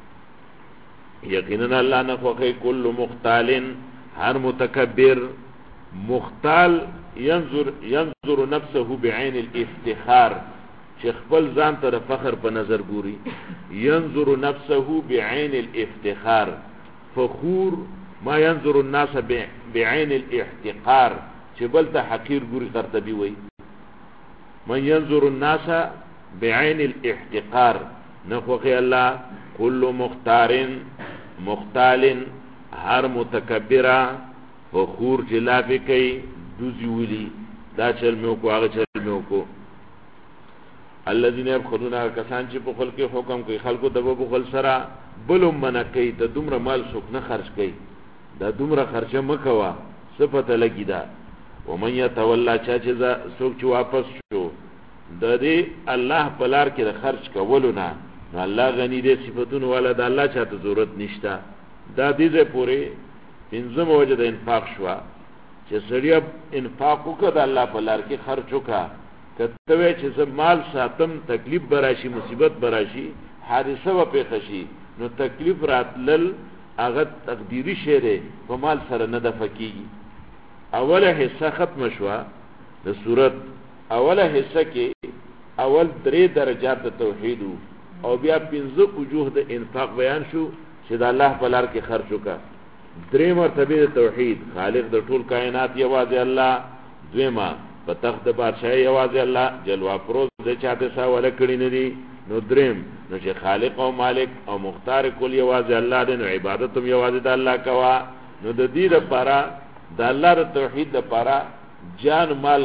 یقینا الله نه خوښي کل مختال، هر متکبر. مختال ينظر نفسه بعين الافتخار، چې خپل ځان ته فخر په نظر ګوري. ينظر نفسه بعين الافتخار، فخور ما ينظر الناس بعين الاحتقار، چې بل ته حقیر ګوري قرطبي وي. من ينظر الناس بعين الاحتقار، نخوخي الله كل مختال هر متکبرا فخور جلافی کئی دوزی ولی دا چل میوکو آغا چل میوکو. الذين يبخلون کسان چې په خلق حکم کوي خلقو د بخل سره بلوم منع کوي ته دومره مال څوک نه خرج کوي دا دومره خرچه مکوا صفته لګی دا. ومن يتولى چا چې څوک چې واپس شو د دې الله په لار کې د خرج کولو نه، الله غنی دې صفاتونه والا د الله چاته ضرورت نشته. دا دې پورې پنځم وجه د انفاق شو چې سړی انفاق وکړه د الله په لار کې خرج وکړه. کته چې زه مال ساتم تکلیف براشي مصیبت براشي حادثه و پیښ شي نو تکلیف راتلل هغه تقدیری شی دی په مال سره نه د فقېږي. اوله حصہ ختم شو د صورت. اوله حصہ کې اول 3 درجات توحید او بیا 15 وجوه د انفاق بیان شو چې د الله په لار کې خرج وکړه. 3 مرتبه توحید، خالق د ټول کائنات یوازې الله. دویمه په تخت بادشاہي یوازې الله، جلوه پروز د چاته سا ولا کړی نه دي. نو دریم نو چې خالق او مالک او مختار کل یوازې الله دی، نو عبادت هم یوازې د الله کوا. نو د دې لپاره د الله د توحید لپاره جان مال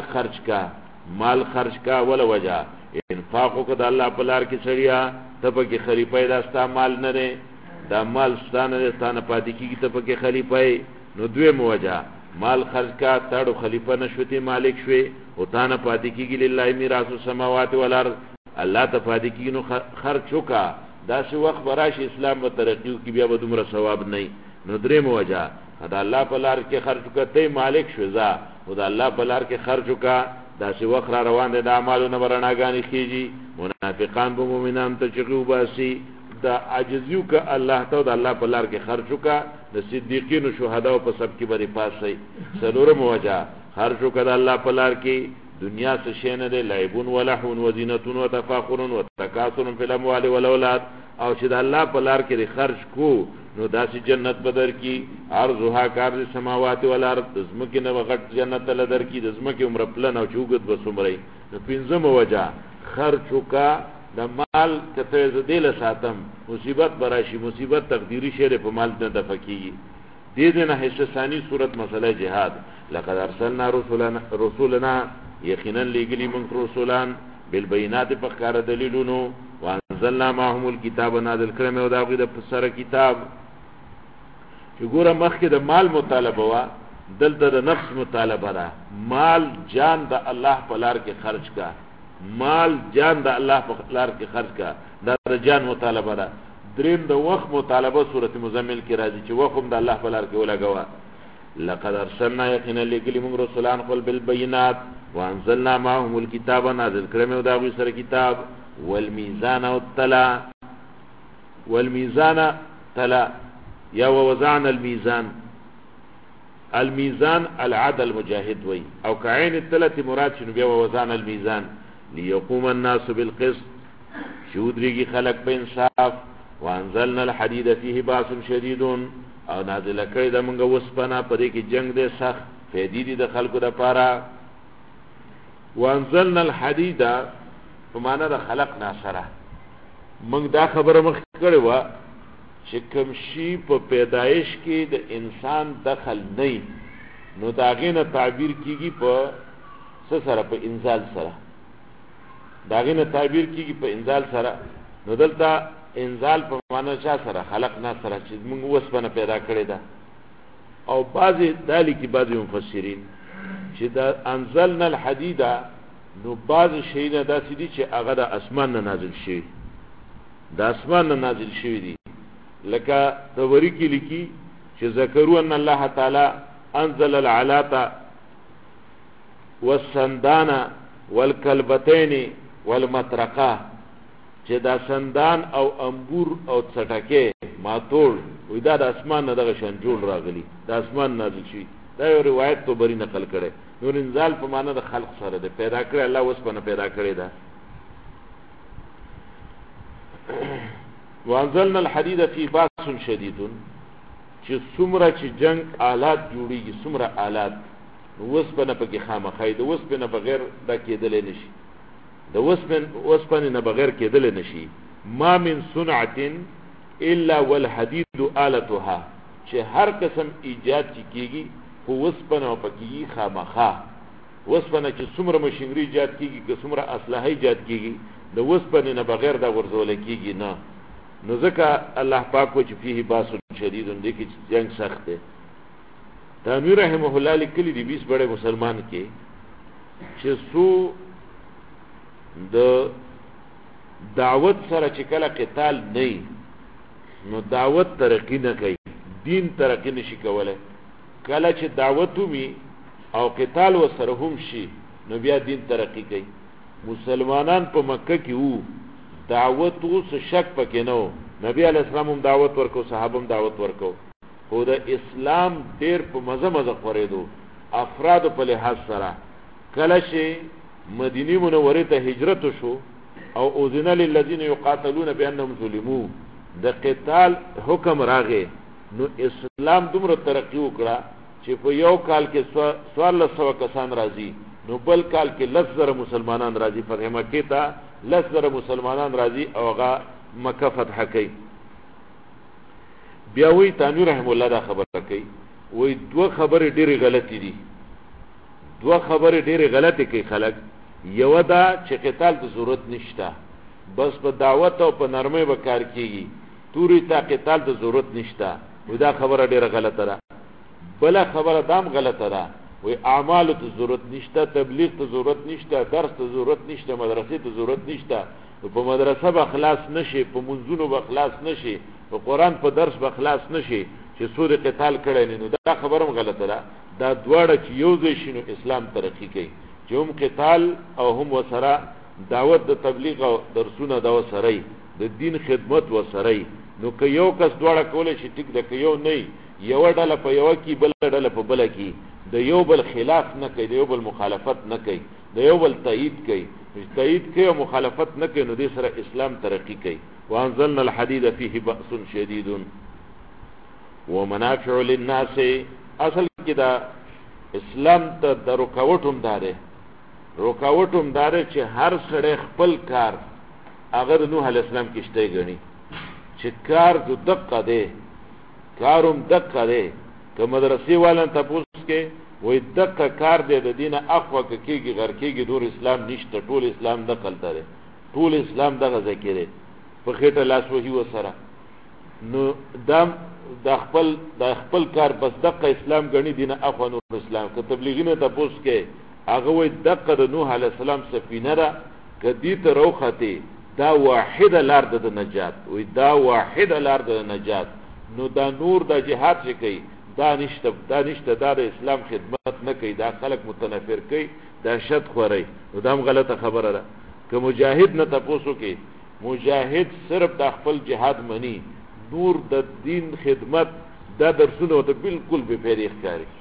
خرج کا ولا وجه انفاق وکړه د الله په لار کې. سړیا ته پکې خلیفہ داستا مال نه دی، دا مال ستانه ستانه پاتې کیږي ته پکې خلیفہ. نو دوی موجه مال خرج کا تاړو خلیفہ نشوتی مالک شوي او تانه پاتې کیږي لله میراث السماوات والارض، الله ته پاتې کیږي. نو خرج وکا دا څه وخت براشي اسلام په ترقیو کې بیا به دومره ثواب نه. نو درې موجه دا الله په لار کې خرج وکړه ته مالک شو ځا او دا الله په لار کې خرج وکړه دا څه وخت را روان دي د اعمالونو برناګانی کیږي. منافقان به مؤمنان ته چغو باسي دا عجزیو کا الله ته د الله په لار کې خرج وکړه. د صدیقین او شهدا په سب کې بری پاسي سلورم وجه خرج وکړه د الله په لار کې. دنیا څه شي نه دی، لعبون ولهون وزینتون وتفاخرون وتکاثر فی الاموال والاولاد. او چې د الله په لار کې خرج کو نو داسې جنت بدر کی ارزها کار السماوات والارض، زمکه نه وغټ جنت لدر کی د زمکه عمر پلن او چوغت بسمري. نو پنځم وجه خرج وکړه د مال کته زدل ساتم مصیبت براشي، مصیبت تقدیری شی په مال نه د فقېږي. دې نه حصہ ثانی صورت مسله جهاد. لقد ارسلنا رسولنا یقینا لګلی من رسولان بالبينات فقار دلیلونو وانزلنا معهم الكتاب نازل کړم او داغه د سره کتاب. چې ګوره مخکې د مال مطالبه وا دلته د نفس مطالبه را. مال جان د الله په لار کې خرج کا، مال جان د الله په لار کې خرج کا، دا د جان مطالبه را. دریم د وخت مطالبه سورۃ مزمل کې راځي چې وخت د الله په لار کې ولګوا. لقد ارسلنا یقینا لګلی من رسولان قل بالبينات وانزلنا معهم الكتاب نازل کړم او داغه سره کتاب. والميزان تلا یا ووضعنا الميزان الميزان العدل مجاهد وی او کعین التلت مراد شنو بیا وزان الميزان ليقوم الناس بالقسط شودریږي خلق په انصاف وانزلنا الحديد فيه باس شديد او نازل کړی د موږ وسپنا پرې کې جنگ دې سخت فیدی دي د خلکو د پاره وانزلنا الحديد په معنا د خلق ناصره موږ دا خبره مخ کړې و چې کوم شی په پیدایش کې د انسان دخل نه نو داغه نه تعبیر کیږي په سره په انزال سره داغه نه تعبیر کیږي په انزال سره نو دلته انزال په معنا چا سره خلق نه سره چې موږ وسپنه پیدا کړې ده او بعضی دالی کی بعضی مفسرین چې دا انزلنا الحديد نو بعض شی نه داسې دي چې هغه د اسمان نه نازل شي د اسمان نه نازل شي دي لکه توری کې لیکي چې ذکروا ان الله تعالی انزل العلات والسندان والكلبتين والمطرقه چې دا سندان او انبور او څټکه ماتول وې دا د اسمان نه دغه شان جوړ راغلي د اسمان نازل شي دا یو روایت تو بری نقل کړي نور انزال په معنا د خلق سره ده پیدا کړی الله وسپنه پیدا کړی ده وانزلنا الحديد في باس شديد چې څومره چې جنگ آلات جوړیږي څومره آلات وسپنه پکې خامخای د وسپنه بغیر دا کېدل نشي د وسپنه نه بغیر کېدل نشي ما من صنعه الا والحديد آلتها چې هر قسم ایجاد کیږي خو وسپنه پکې خامخا وسپنه چې څومره ماشينري ایجاد کیږي که څومره اسلحه ایجاد کیږي د وسپنه نه بغیر دا ورزول کیږي نه نو ځکه الله پاک و چې فيه باس شدید دې کې جنگ سخت دی تنویر رحمه الله لیکلی دی 20 بڑے مسلمان کې چې سو د دعوت سره چې کله قتال نه نو دعوت ترقی نه کوي دین ترقی نشي کولای کله چې دعوت ومي او قتال وسره هم شي نو بیا دین ترقی کوي مسلمانان په مکه کې وو دعوت اوس شک پکې نه و نبی علی السلام هم دعوت ورکو صحابه هم دعوت ورکو خو د اسلام ډیر په مزه مزه خورېدو افراد په لحاظ سره کله چې مدینه منوره ته هجرت شو او اذن للذین یقاتلون بانهم ظلموا د قتال حکم راغی نو اسلام دومره ترقی وکړه چې په یو کال کې 1400 کسان راځي نو بل کال کې 10,000 مسلمانان راځي فتح مکه ته 10,000 مسلمانان راځي او هغه مکه فتح کوي بیا وی تنویر رحم الله دا خبره کوي وی دوه خبره ډېری غلطی دي دوه خبره ډېری غلطی کوي خلک یو دا چې قتال ته ضرورت نشته بس په دعوت او په نرمۍ به کار کیږي توري ته قتال ته ضرورت نشته وی دا خبره ډېره غلطه ده بل خبره دام غلطه ده وی اعمال ته ضرورت نشته تبلیغ ته ضرورت نشته درس ته ضرورت نشته مدرسې ته ضرورت نشته په مدرسه به خلاص نشي په منځونو به خلاص نشي په قران په درس به خلاص نشي چې سود قتال کړي نو دا خبره غلطه ده دا دواړه چې یو ځای شنو اسلام ترقی کوي چې هم قتال او هم وسره دعوت د تبلیغ او درسونه دا وسره د دین خدمت وسره نو که یو کس دواړه کولای شي ټیک ده که یو نه یو ډله په یو کې بل ډله په بل کې د یو بل خلاف نه کوي د یو بل مخالفت نه کوي د یو بل تایید کوي تایید کوي او مخالفت نه کوي نو دې سره اسلام ترقی کوي وانزلنا الحديد فيه باس شديد ومنافع للناس اصل کې دا اسلام ته د رکاوټوم داره چې هر سړی خپل کار اگر نوح علی السلام کېشته غني چې کار د دقه ده کاروم دقه ده که مدرسې والن تاسو کې وې دقه کار دی د دینه اخوا کېږي غر کېږي دور اسلام نشته ټول اسلام دقل تاره ټول اسلام دغه ذکر په خېټه لاس وهي وسره نو دام د خپل کار بس دقه اسلام غني دینه اخوا نور اسلام که تبلیغینه تاسو کې هغه وې دقه د نوح علی السلام سفینه را کدی ته روخته دا واحده لار د نجات وې دا واحده لار د نجات نو دا نور د جهاد چې کوي دا نشته دا د اسلام خدمت نه کوي دا خلق متنفر کوي دا شد خوري نو دا هم غلطه خبره ده که مجاهد نه تاسو کې مجاهد صرف د خپل جهاد منی نور د دین خدمت دا درسونه ته بالکل به پیری ښکاری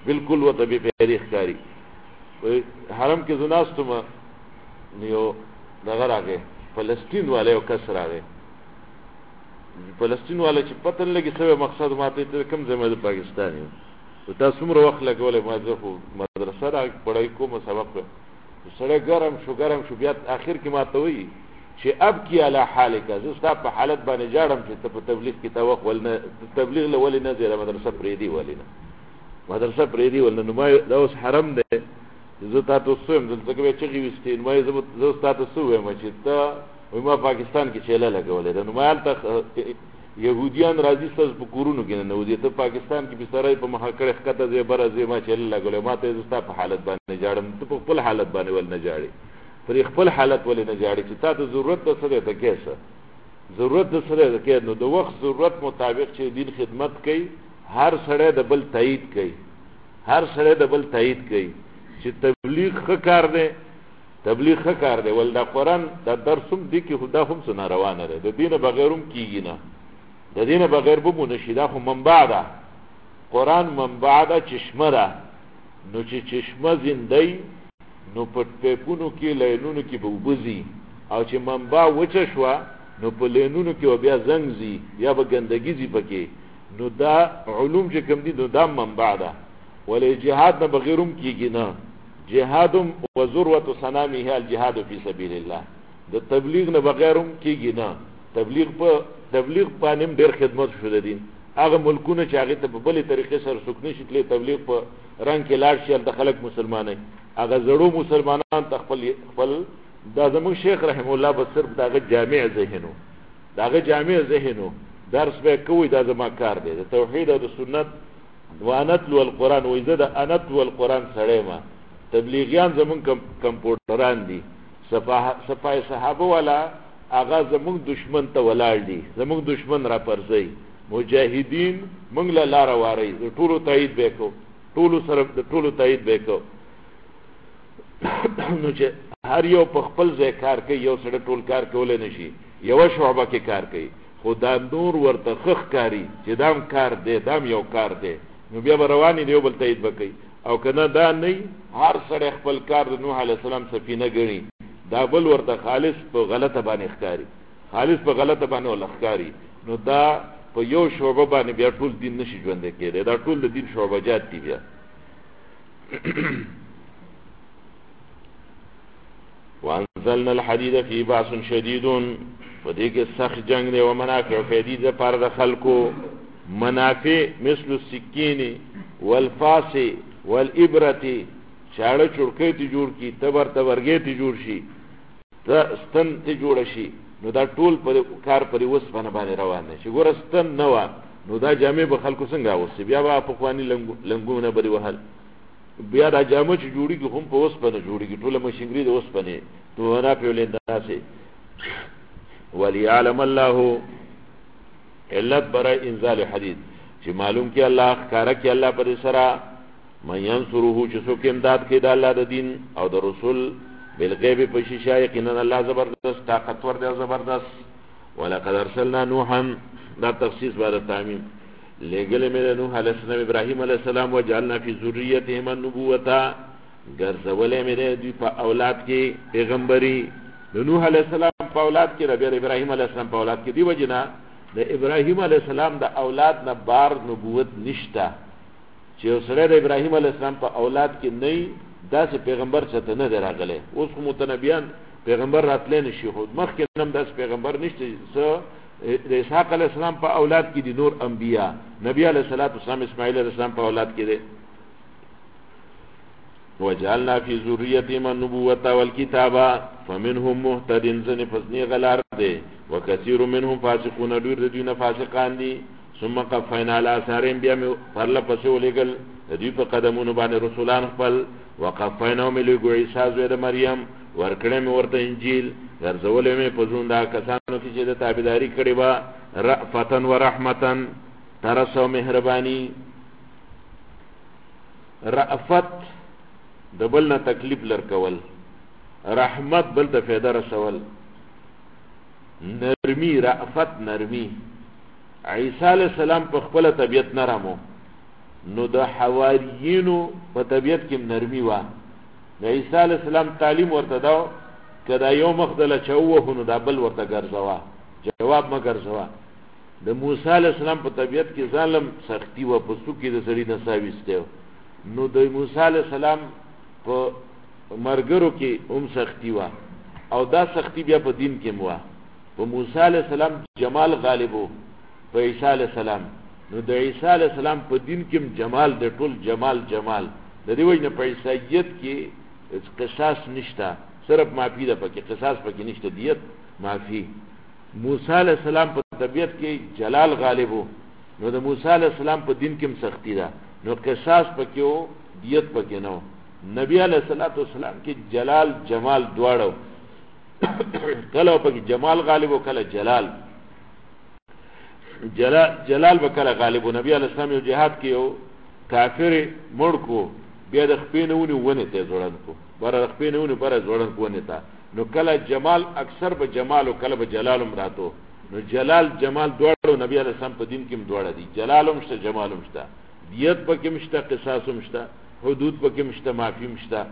بالکل وته به پیری ښکاری حرم کې زناستم یو دغه راغی فلسطین والے او کس راغی فلسطین والے چې پته لګي څه مقصد ماته ته کوم ځای د پاکستان یو تاسو څومره وخت لګولې ما زه خو مدرسه را پڑھائی کوم سبق سره ګرم شو بیا اخر کې ماته وی چې اب کی علی حالک زه ستا په حالت باندې جاړم چې ته په تبلیغ کې توق ولنه تبلیغ لولې نه زیره مدرسه پریدي ولینه مدرسه پریدي ولنه نو ما دا اوس حرم ده زه تاسو سم دلته کې چې وستین ما زه تاسو سوې ما چې ته ما پاکستان کې چيله لګولې نو ما ته يهوديان راځي ستاسو په کورونو کې نه ودی ته پاکستان کې بسرای په محاکړه ښکته زی بره زی ما چيله لګولې ما ته زستا په حالت باندې جاړم ته په خپل حالت باندې ول نه جاړي پر خپل حالت ول نه جاړي چې تاسو ضرورت سره ته کیسه ضرورت سره کې نو د وخت ضرورت مطابق چې دین خدمت کوي هر سړی د بل تایید کوي هر سړی د بل تایید کوي چې تبلیغ ښه کار دی ول دا قرآن دا درسوم دی کې خدا هم سنا روانه ده د دینه بغیروم کیږي نه د دینه بغیر به مونږ دا خو منبع ده قرآن منبع ده چشمه ده نو چې چشمه زندای نو په پېپونو کې لینونو کې به وبزي او چې منبع وچه شوه نو په لینونو کې بیا زنګ زی یا به ګندګي زی پکې نو دا علوم چې کوم دي نو دا منبع ده ولې جهاد نه بغیروم کیږي نه جهادم و ذروه صنامه الجهاد فی سبیل الله د تبلیغ نه بغیروم کیږي نه تبلیغ باندې ډېر خدمت شوه دین هغه ملکونه چې هغه ته په بلې طریقې سره سکنی شتلې تبلیغ په رنگ کې لاړ شي د خلک مسلمانای هغه زړو مسلمانان خپل دا زمون شیخ رحم الله بس صرف داغه جامع ذهنو درس به کوي دا زما کار دی د توحید او د سنت وانت والقران و اذا انت والقران سره ما تبلیغیان زمون کمپیوټران دي صفای صحابه والا اغا زمون دشمن ته ولاړ دي زمون دشمن را پرځي مجاهدین موږ له لار واري ټولو تایید وکړو ټولو تایید وکړو نو چې هر یو په خپل ځای کار کوي یو سره ټول کار کولای نشي یو شعبه کې کار کوي خدا نور ورته خخ کاری چې دام کار دی دام یو کار دی نو بیا رواني دی بل تایید وکړي او کنه دا نه هر سره خپل کار د نوح علی السلام سفینه غني دا بل ورته خالص په غلطه باندې ښکاری نو دا په یو شعبه باندې بیا ټول دین نشي ژوند کېږي دا ټول د دین شعبجات دي بیا وانزلنا الحديد في باس شديد وديك السخ جنگ دی ومنافع فیدی ده پر د خلقو منافع مثل السکین والفاس والابره شاړه چړکې ته جوړ کی تبرګې ته جوړ شي ستن ته جوړ شي نو دا ټول پر کار پر وس باندې روان شي ګورستن نو نو دا جامع به خلکو څنګه اوسې بیا په خواني لنګونه بری وهل بیا دا جامع چې جوړیږي هم په وس باندې جوړیږي ټول مشنګری د وس باندې تو نه پیولې داسې وليعلم الله الا برا انزال حديد چې معلوم کې الله ښکارا کې الله پر سره من ينصره چې څوک امداد کوي د الله د دین او د رسول بالغیب په شیشه یقینا الله زبردست طاقتور دی زبردست ولقد ارسلنا نوحا دا تخصیص بعد تعمیم لګل مې نوح علیه السلام ابراهیم علیه السلام وجعلنا فی ذریته النبوة ګرځولې مې دوی په اولاد کې پیغمبري نوح علیه السلام په اولاد کې ربی ابراهیم علیه السلام په اولاد کې دی وجنا د ابراهیم علیه السلام د اولاد نه بار نبوت نشته چې سره د ابراهیم علیه السلام په اولاد کې نه داسې پیغمبر چته نه راغله اوس خو متنبیان پیغمبر راتلې نشي خو مخکې نم داس پیغمبر نشته د اسحاق علیه السلام په اولاد کې دي نور انبیا نبی علیه السلام اسماعیل علیه السلام په اولاد کې دي وجعلنا في ذريتهم النبوة والكتاب فمنهم مهتد فزني غلار دي وكثير منهم فاسقون دور دين فاسقان دي ثم قفينا على آثارهم بيام فرلا پسو لگل دي په قدمونو باندې رسولان خپل وقفينا ملګو عيسى زوی مریم ورکړې مې ورته انجیل ورزولې مې په ژوند دا کسانو کې چې د تابعداري کړې وا رأفتن ورحمتن ترسو مهرباني رأفت دبل نه تکلیف لر کول رحمت بل ته فایده رسول نرمی رأفت نرمی عیسی علیہ السلام په خپل طبیعت نرمو نو د حواریینو په طبیعت کې نرمي و. د عیسی علیه السلام تعلیم ورته دا کدا یو مخدله چوه نو دا بل ورته ګرځوا، جواب ما ګرځوا. د موسی علیه السلام په طبیعت کې ظالم سختی و، په سو کې د سړي نه ساويسته. نو د موسی علیه السلام په مرګرو کې هم سختی و، او دا سختی بیا په دین کې مو. په موسی علیه السلام جمال غالبو په عیسی علیه السلام. نو د عیسی علیه السلام په دین کې جمال د ټول جمال د دې وجه په عیسایت کې قصاص نشته، صرف معافی ده پکې، قصاص پکې نشته، دیت معافی. موسی علیہ السلام په طبیعت کې جلال غالبو، نو د موسی علیہ السلام په دین کې سختی ده، نو قصاص پکې او دیت پکې نو. نبی علیہ الصلوۃ والسلام کې جلال جمال دواړو کله پکې جمال غالبو، کله جلال وکړه غالبو. نبی علیہ السلام یو جهاد کې یو کافر مړ کو، بیا د خپینهونی ونه ته ځوړن کو، بر خپینهونی بر ځوړن کو نه تا. نو کله جمال اکثر به جمال او کله به جلال مراتو. نو جلال جمال دواړو نبی علیہ السلام په دین کې دواړه دي، جلال هم شته جمال هم شته، دیت پکې مشته، قصاص هم شته، حدود پکې مشته، معافی هم شته.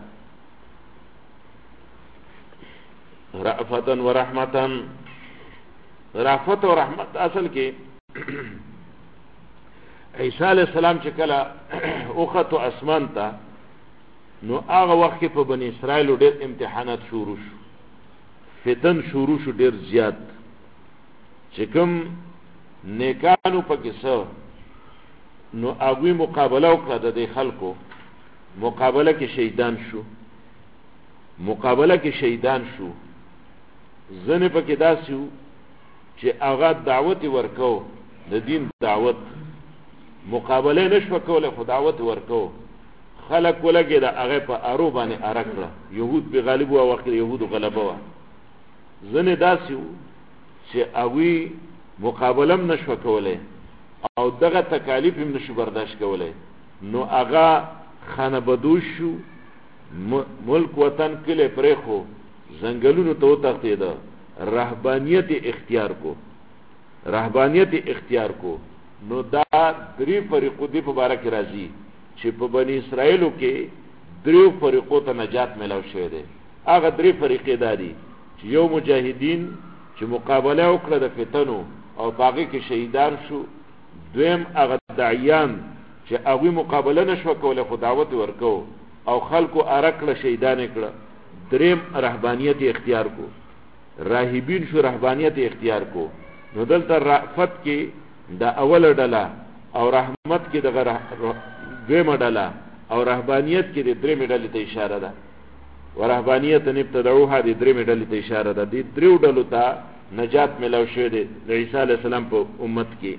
رأفتن و رحمتن، رافت و رحمت اصل کې عیسی علیہ السلام چې کله اوخت اسمان ته، نو هغه وخت کې په بنی اسرائیل ډېر امتحانات شروع شو، فتن شروع شو ډېر زیات. چې کوم نیکانو پکې سو، نو هغوی مقابله وکړه د دې خلکو، مقابله کې شهیدان شو. ځنې پکې داسې وو چې هغه دعوت ورکو، د دین دعوت، مقابله نشو کوله، خو دعوت ورکو. خلق ولګي دا هغه په ارو باندې ارکړه، يهود به غالب وو، وخت يهود غلبه وو. ځنې داسې وو چې هغوی مقابله هم نشو کوله او دغه تکالیف هم نشو برداشت کوله. نو هغه خانه بدوش شو، ملک وطن کله پرېخو، زنګلونو ته وتښتېده، رهبانیت اختیار کو. نو دا درې فریقو دی په باره کې راځي چې په بنی اسرائیلو کې دریو فریقو ته نجات ملاو شوی دی. هغه درې فریقې دا دي چې یو مجاهدین چې مقابله وکړه د فتنو او باغې کې شهیدان شو، دویم هغه داعیان چې هغوی مقابله نشوه کولی خو دعوت ورکو او خلکو ارکړه شهیدان کړه، دریم رهبانیت اختیار کو، راهبین شو، رهبانیت اختیار کو. نو دلته رأفت کې دا اول ډله او رحمت کې دغه دویمه ډله او رهبانیت کې د درېمې ډلې ته اشاره ده. ورهبانیت ابتدعوها د درېمې ډلې ته اشاره ده. د دریو ډلو ته نجات ملاو شوی دی د عیسی علیه السلام په امت کې.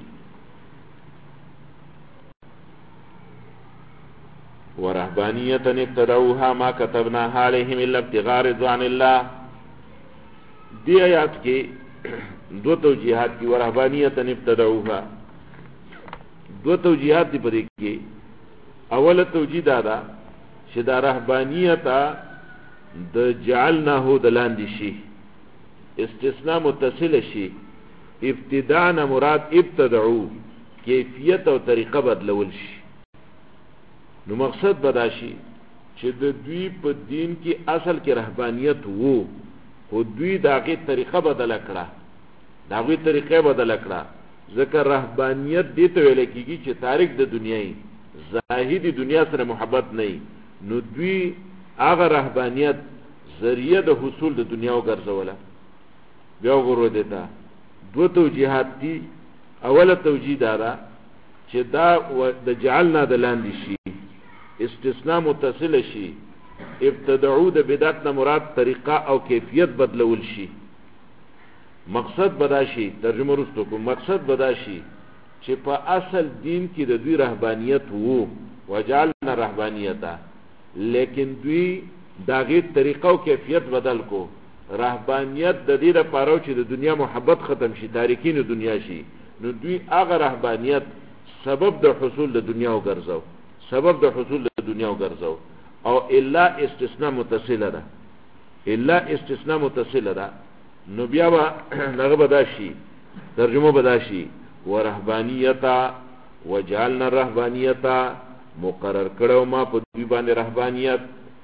ورهبانیت ابتدعوها ما كتبناها عليهم الا ابتغاء رضوان الله. دی آیات کې دو توجیهات کی، ورهبانیت ابتدعوها دو توجیهات دی پدې کې. اول توجیه دا چې دا رهبانیت د جعلناه د لاندې شي، استثناء متصل شي. ابتداء نه مراد ابتدعو، کیفیت او طریقه بدلول شي. نو مقصد بدا شي چې د دوی په دین کې اصل کې رهبانیت وو، خو دوی د هغې طریقه بدله کړه، ځکه رهبانیت دې ته ویل کېږي چې تارک د دنیای زاهد دنیا سره محبت نه وي. نو دوی هغه رهبانیت ذریعه د حصول د دنیا وګرځوله. بیا وګورو دې ته دو توجیهات دي. اوله توجیه دا ده چې دا د جعلنا د لاندې شي، استثناء متصل شي. ابتدعو د بدعت نه مراد طریقه او کیفیت بدلول شي. مقصد بداشي، ترجمه رستو کو، مقصد بداشي چې په اصل دین کې د دوی رهبانیت وو، وجعلنا رهبانیتا، لیکن دوی داغه طریقه او کیفیت بدل کو. رهبانیت د دې لپاره چې د دنیا محبت ختم شي، تاریکین دنیا شي. نو دوی هغه رهبانیت سبب د حصول د دنیا وګرځاو، او الا استثناء متصله ده. نو بیا با نغه بداشي، ترجمه بداشي ورهبانیتا وجعلنا الرهبانیت مقرر کړو ما په دوی باندې رهبانیت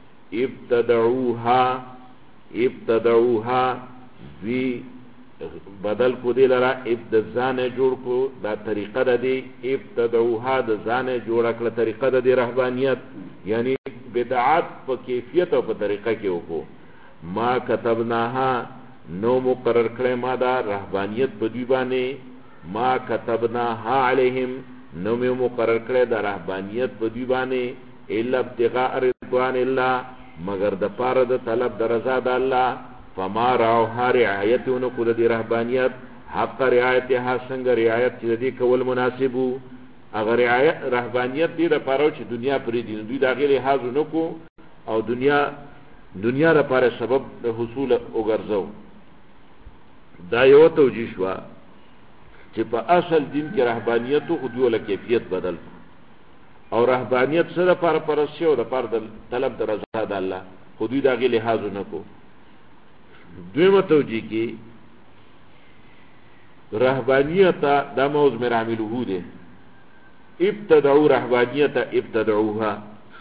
ابتدعوها دوی بدل کو دی لرا ابتزان جوړ کو دا طریقه ده دی ابتدعوها د ځان جوړ کړه طریقه ده دی رهبانیت یعنی بدعات په کیفیت او په طریقه کې وکړو ما كتبناها نو مقرر کړه ما دا رهبانیت په دوی باندې ما كتبناها عليهم نو مقرر کړه دا رهبانیت په دوی باندې الا ابتغاء رضوان الله مگر د پاره د طلب د رضا د الله فما راوها رعایتونو کو د رهبانیت حق رعایتها څنګه رعایت چې دې کول مناسبو اگر رهبانیت دې د پاره چې دنیا پرې دي دوی دا غیر لحاظ نه کو او دنیا لپاره سبب د حصول وګرځو دا یو توجیه شو چې په اصل دین کې رهبانیت خو دوله کیفیت بدل او رهبانیت سره لپاره پرسته او د لپاره د طلب د رضا د الله خو دوی دا غیر لحاظ نه کو دویمه توجیه کې رهبانیت دا موضوع مرامله ده ابتدعوا رهبانیت ابتدعوها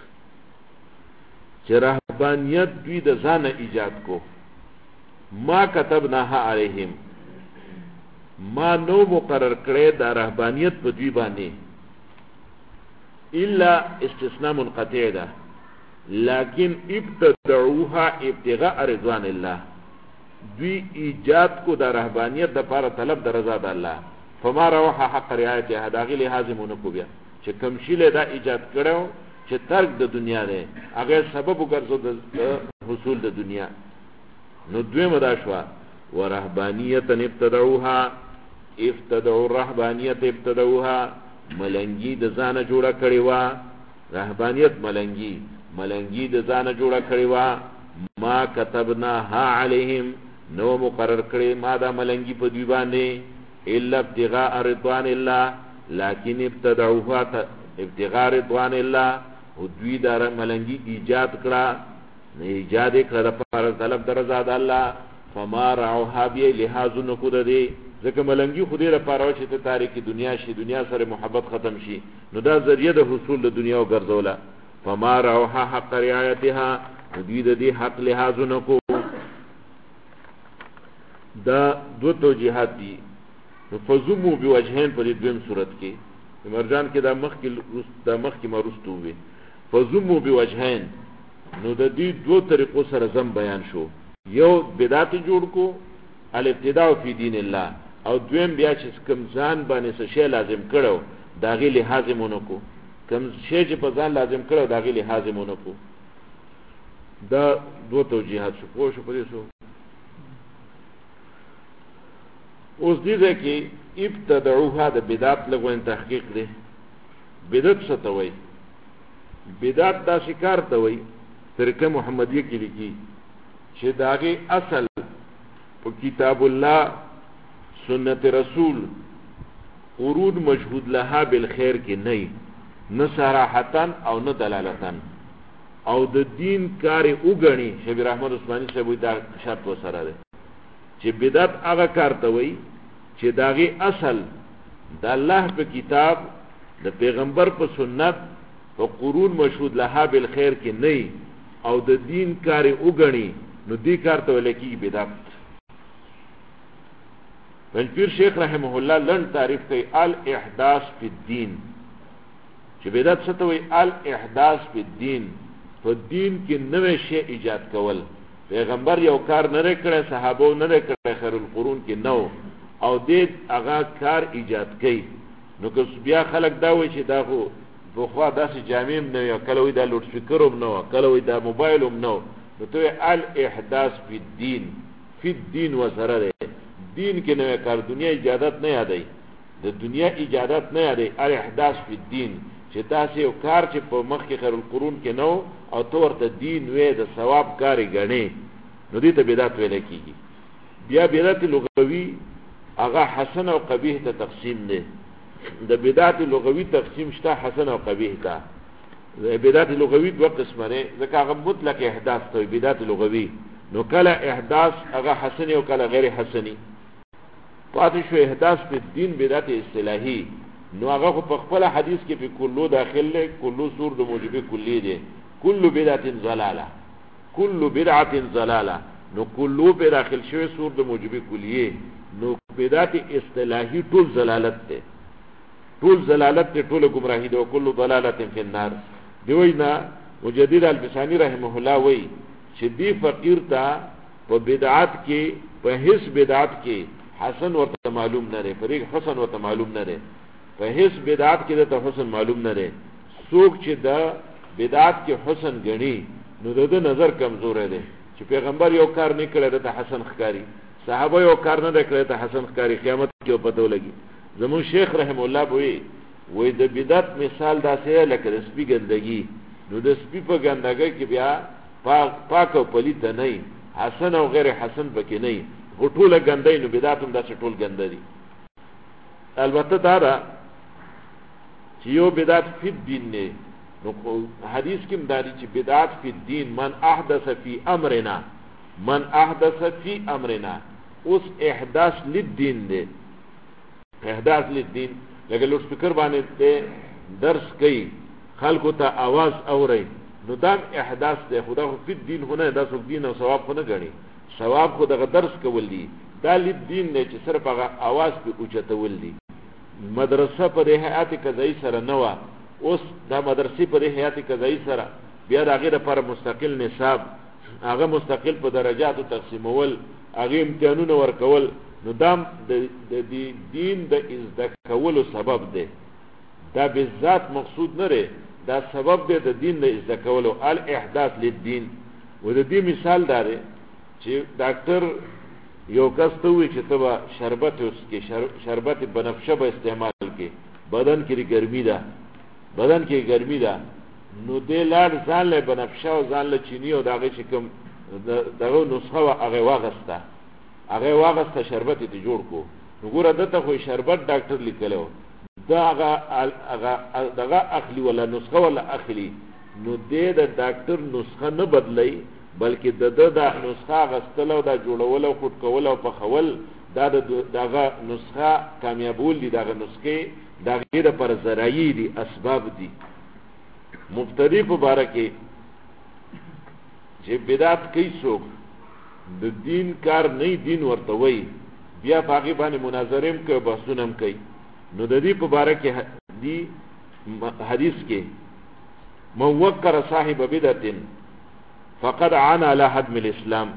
چې رهبانیت دوی د ځان ایجاد کو ما كتبناها عليهم ما نو مقرر کړی دا رهبانیت په دوی باندې الا استثناء منقطع ده لیکن ابتدعوها ابتغاء رضوان الله دوی ایجاد کو دا رهبانیت د لپاره طلب د رضا د الله فما روح حق رعایتها دا غي لازمونه کو بیا چې کم شیله دا ایجاد کړو چې ترک د دنیا ده هغه سبب وګرځو د حصول د دنیا نو دویمه دا شو ورهبانیت ابتدعوها ابتدعوا الرهبانیت ابتدعوها ملنګي د ځانه جوړه کړی و رهبانیت ملنګي د ځانه جوړه کړی و ما كتبناها عليهم نو مقرر کړی ما دا ملنګي په دوی باندې الا ابتغاء رضوان الله لكن ابتدعوها ابتغاء رضوان الله او دوی دا ملنګي ایجاد کړه ایجاد کړه لپاره طلب د رضا د الله فما رعوها بی لحاظ نکو ده دی ځکه ملنګي خو دې لپاره چې ته تاریخي دنیا شي دنیا سره محبت ختم شي نو دا ذریعہ د حصول د دنیا وګرځوله فما رعوها حق رعایتها دوی د دې حق لحاظ نکو دا دو توجیهات دي فزمو بوجهین په دې دویم صورت کې مرجان کې دا مخ کې مرستو وي فزمو بوجهین نو د دې دوه طریقو سره زم بیان شو یو بدعت جوړ کو الابتداء فی دین الله او دویم بیا چې کوم ځان باندې څه شی لازم کړو داغه لحاظ مونږ کوم شی چې په ځان لازم کړو داغه لحاظ مونږ دا دوه توجیهات شو په دې شو اوس دې کې ابتدعوها د بدعت لغوین تحقیق دی بدعت څه ته وایي بدعت دا شکار ته وایي طریقه محمدیه کې لیکي چې داغه اصل په کتاب الله سنت رسول قرون مشهود لها بالخير کې نه صراحتا او نه دلالتا او د دین کار وګڼي شبیر احمد عثماني صاحب دا شرط وسره ده چې بدعت هغه کار ته وایي چې داغه اصل د الله په کتاب د پیغمبر په سنت او قرون مشهود لها بالخير کې نه او د دین کار وګڼي نو دې کار ته ولکې بدعت پیر شیخ رحمه الله لن تعریف کوي الاحداث فی الدین چې بدعت څه ته وایي الاحداث فی الدین په دین کې نوې شی ایجاد کول پیغمبر یو کار نه کړی صحابه نه کړی خیر القرون کې نو او دې هغه کار ایجاد کړي نو که بیا خلک دا وایي چې دا خو بخوا داسې جامع نه یو کله وایي دا لوډ سپیکر هم نه کله وایي دا موبایل هم نه نو ته الاحداث فی الدین فی الدین وسره ده دین کې نوې کار دنیا ایجادات نه یادای د دنیا ایجادات نه یادای الاحداث فی الدین چې تاسو یو کار چې په مخ کې خیر القرون کې نو او تور ته دین وې د ثواب کاری غني نو دې ته بدعت ویل کیږي بیا بدعت لغوی هغه حسن او قبیح ته تقسیم نه د بدعت لغوی تقسیم شته حسن او قبیح ته بدعت لغوی دوه قسمه نه ځکه هغه مطلق احداث ته بدعت لغوی نو کله احداث هغه حسن او کله غیر حسنی پاتې شو احداث په دین بدعت اصطلاحي نو هغه په خپل حدیث کې په کلو داخل له کلو سور د موجبه کلی دی کل بدعت ضلاله کل بدعت ضلاله نو کلو په داخل شوی سور د موجبه کلیه نو بدعت اصطلاحي ټول ضلالت ده ټول ضلالت ته ټول گمراهی ده او کل ضلالت فی النار دی وینا مجدد البسانی رحمه الله وی چې دی فقیر ته په بدعت کې په هیڅ بدعت کې حسن ورته معلوم نه لري فريق حسن ورته معلوم نه لري په هیڅ بدعت کې ته حسن معلوم نه لري څوک چې دا بدعت کې حسن غني نو د نظر کمزور دی چې پیغمبر یو کار نه کړی ته حسن ښکاری صحابه یو کار نه کړی ته حسن ښکاری قیامت کې پته ولګي زمون شیخ رحم الله وی د بدعت مثال داسې لکه د سپي ګندګي نو د سپي په ګندګۍ کې بیا پاک او پلیت نه حسن او غیر حسن پکې نه غټوله ګندې نو بدعت هم داسې ټول ګندري البته دا چې یو بدعت فی الدین نه نو حدیث کې مداري چې بدعت فی الدین من احدث فی امرنا اوس احداث للدین دی احداث للدین لکه لوډ سپیکر باندې درس کوي خلکو ته आवाज اوري نو دا احداث دی خدا خو فی الدین هونه دا څوک دین او ثواب خو نه غني ثواب خو دغه درس کول دي دا للدین نه چې صرف هغه आवाज په اوچتول دي مدرسه په هيئات قضایی سره نه و اوس دا مدرسې په هيئات قضایی سره بیا د هغه لپاره مستقل نصاب هغه مستقل په درجاتو تقسیمول هغه امتحانونه ورکول نو دام د دین د ازده کولو سبب دی دا بالذات مقصود نه لري دا سبب دی د دین د ازده کولو الاحداث للدین و د دې مثال دی چې ډاکټر یو کس ته وی چې تبا شربت اوس کې شربت بنفشه به استعمال کې بدن کې ګرمي ده نو دې لاړ ځان له بنفشه او ځان له چینی او دغه چې کوم دغه نسخه هغه واغسته شربت ته جوړ کو نو ګوره دته خو شربت ډاکټر لیکلو دا هغه اخلي ولا نسخه ولا اخلي نو دې د ډاکټر نسخه نه بدلای بلکې د نسخه غستل او د جوړول او خود کول او پخول دا دغه نسخه کامیابول دي دغه نسخه دغه پر ذرایع دي اسباب دي مبتدی مبارکه چې بدعت کوي څوک د دین کار نه دین ورته وي بیا باغی باندې مناظره هم کوي بحثونه هم کوي نو د دې مبارکه دی حدیث کې من وقر صاحب بدعت فقد عانى على هدم الاسلام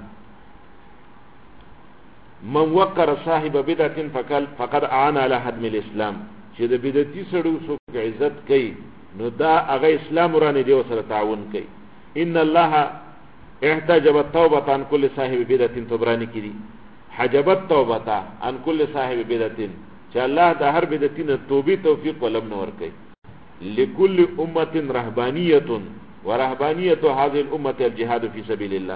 من وقر صاحب بدعت فقد عانى على هدم الاسلام چې د بدعتي سړو څوک عزت کوي نو دا هغه اسلام ورانه دی سره تعاون کوي ان الله احتجب التوبه عن كل صاحب بدعت طبراني کړي حجبت توبه عن كل صاحب بدعت چې الله د هر بدعتین توبې توفیق ولم نور کوي لكل امه رهبانيه ورهبانيه هذه الامه الجهاد في سبيل الله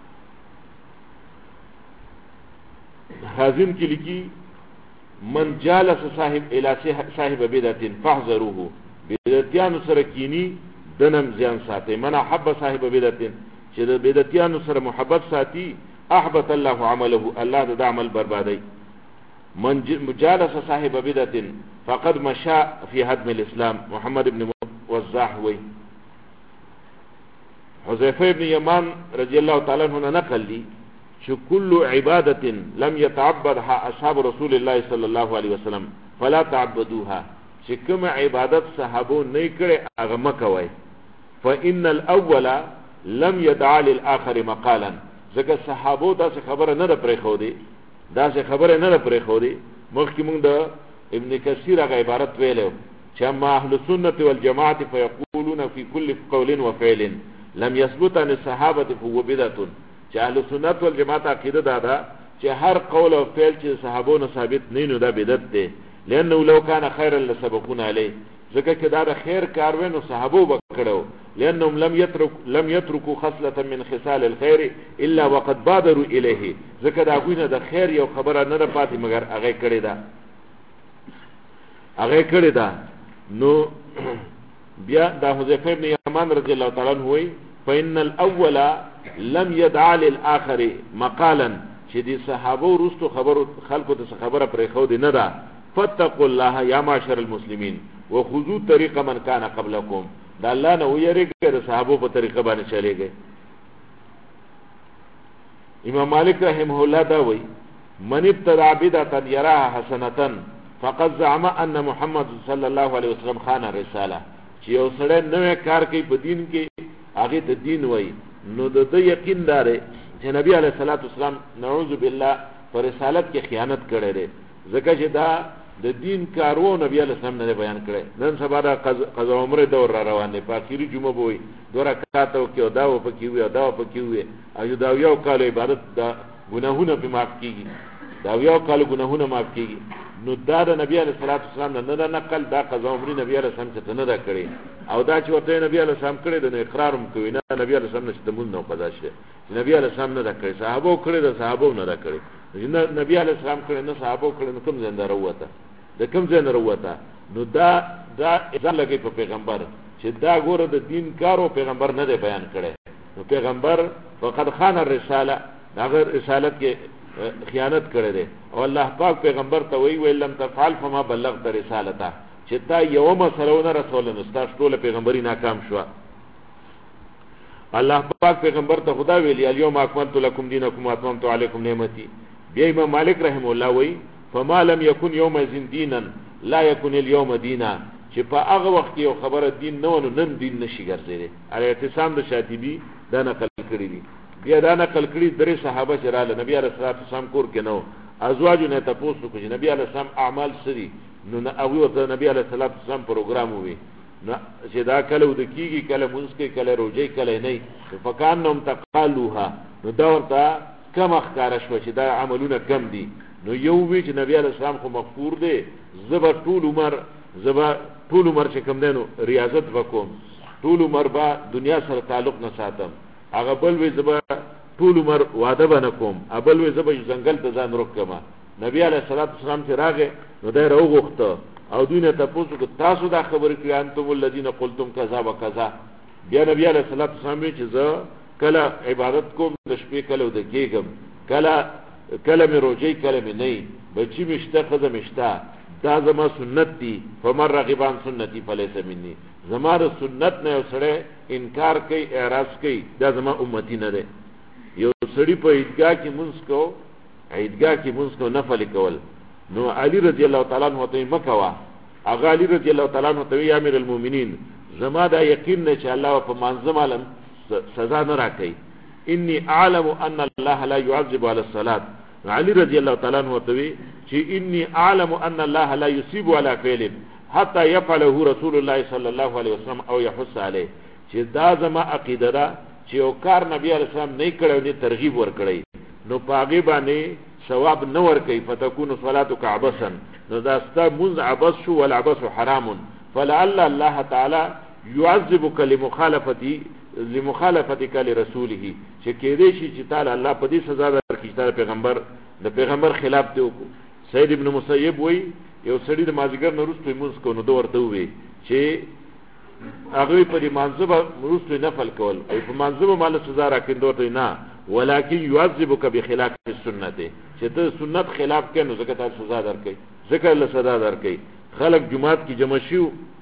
حازم کې لیکي من جالس صاحب الى صاحب بدعت فاحذروه بدعتيانو سره کینی دنم زیان ساتي من حب صاحب بدعت چې د بدعتيانو سره محبت ساتي احبط الله عمله الله د عمل بربادي من جالس صاحب بدعت فقد مشى في هدم الاسلام محمد بن وضاح وي حذيفه بن يمان رضي الله تعالى عنه نقل لي چې كل عباده لم يتعبدها اصحاب رسول الله صلى الله عليه وسلم فلا تعبدوها چې کوم عبادت صحابو نه کړي هغه مکوي فان الاول لم يدع للاخر مقالا ځکه صحابو دا خبره نه پرې خو دي مخکې موږ د ابن کثیر هغه عبارت ویلو چې ما اهل السنه والجماعه فيقولون في كل قول وفعل لم يثبت عن الصحابه فهو بدعه چې اهل السنه والجماعه عقیده دا چې هر قول او فعل چې صحابو نه ثابت نه نو دا بدعت دی لانه لو كان خيرا لسبقونا عليه ځکه چې دا خیر کار ونه صحابو وکړو لانهم لم يتركوا خصله من خصال الخير الا وقد بادروا اليه ځکه دا غوینه د خیر یو خبره نه پاتې مگر هغه کړی دا نو بیا دا حذیفه ابن یمان رضی الله تعالی عنہ وی فإن الاول لم يدع للآخر مقالا چې دي صحابه ورستو خبرو خلکو ته خبره پرې خو دي نه ده فتقوا الله یا معاشر المسلمین وخذوا طریق من کان قبلکم دا الله نه ویریږي صحابو په طریقه باندې چلےږي. امام مالک رحمه الله دا وی من ابتدع بدعه يراها حسنه فقد زعم ان محمد صلی الله علیه وسلم خان الرساله. چې یو سړی نوې کار کوي په دین کې هغه د دین وای نو د یقین داره چې نبی علیه الصلاۃ والسلام نعوذ بالله پر رسالت کې خیانت کړی دی ځکه چې دا د دین کارو نبی علیه السلام نه بیان کړی. نن سبا دا قضا عمره دور را روان دی په اخیری جمعه بوي دوه رکعات او کې او دا و پکې وي او دا و پکې وي او دا یو کال عبادت دا ګناهونه به معاف کیږي دا یو کال ګناهونه معاف کیږي. نو دا د نبی علیه الصلاۃ والسلام نه نقل دا قضا عمره نبی علیه السلام څخه نه دا کړی او دا چې ورته نبی علیه السلام کړی د اقرار هم کوي نه نبی علیه السلام نشته مون نو قضا شه نبی علیه السلام نه دا کړی صحابه کړی د صحابه نه دا کړی نبی علیه السلام کړی نه صحابه کړی نو کوم ځای وروته د کوم ځای وروته نو دا ځان لګي په پیغمبر چې دا ګوره د دین کارو پیغمبر نه دی بیان کړی نو پیغمبر فقط خان الرساله هغه رسالت کې خیانت کړی دی او الله پاک پیغمبر ته وی لم تفعل فما بلغت رسالته چې تا یو مسلونه رسول نو ستاسو ټول پیغمبري ناکام شو. الله پاک پیغمبر ته خدا ویلی اليوم اکملت لكم دینکم واتممت علیکم نعمتي. بیا امام مالک رحم الله وی فما لم يكن يوم دينا لا يكن اليوم دينا. چې په هغه وخت یو خبره دین نه ونه نن دین نشي ګرځیدي. الاعتصام د شاطبی دا نقل کړی دی. بیا دا نقل کړی درې صحابه چې رااله نبی عليه الصلاه والسلام کور کې نو ازواجونه تاسو کو چې نبی عليه السلام اعمال سری نو هغه ته نبی عليه الصلاه والسلام پروګرام وی نو چې دا کله د کیږي کله مونږ کې کله روزي کله نه فکانهم تقالوها نو دا ورته کم اخکار شو چې دا عملونه کم دي. نو یو وی چې نبی عليه السلام خو مغفور دی زبر طول عمر چې کم دینو ریاضت وکوم طول عمر با دنیا سره تعلق نه ساتم هغه بل وی زبر طول عمر وعده بنه کوم ابل وی زبر ځنګل ته ځان روکما. نبی علیه الصلاۃ والسلام چې راغې نو دا راوغخته او دینه تاسو کو تاسو دا خبر کړی انتم الذين قلتم كذا وكذا. بیا نبی علیه الصلاۃ والسلام چې زه کله عبادت کوم د شپې کله د کېګم کله مې روزي کله مې نه بچی مشته خزه مشته دا زما سنت دي فمر رغبان سنتي فليس مني. زما د سنت نه سره انکار کوي اعراض کوي دا زما امتی نه ده. یو سړی په عیدګاه کې منځ کو نفل کول نو علی رضی الله تعالی عنہ ته مکوا هغه علی رضی الله تعالی عنہ ته یا امیر المؤمنین زما دا یقین نه چې الله په منظم عالم سزا نه راکړي انی اعلم ان الله لا يعذب على الصلاه. علی رضی الله تعالی عنہ ته چې انی اعلم ان الله لا يصيب على فعل حتى يفعله رسول الله صلی الله علیه وسلم او يحث علیه. چې دا زما عقیده ده چې یو کار نبی علیہ السلام نه کړو نه ترغیب ور کړی نو پاګې باندې ثواب نه ور کوي فتكون صلاتك عبثا نو دا ستا منذ عبث شو والعبث حرام فلعل الله تعالی يعذبك لمخالفتك لرسوله. چې کېدې شي چې تعالی الله په دې سزا درکړي چې د پیغمبر خلاف دی وکړو. سید ابن مسیب وی یو سړی د مازیګر نه وروسته منځ کو نو ورته وی چې هغه په دې منځبه وروسته نفل کول او په منځبه مال سزا راکېندورته نه ولکن يعذبك بخلاف السنت. چې ته سنت خلاف کې نو زکه ته سزا درکې ذکر له سزا درکې. خلق جمعات کی جمع شو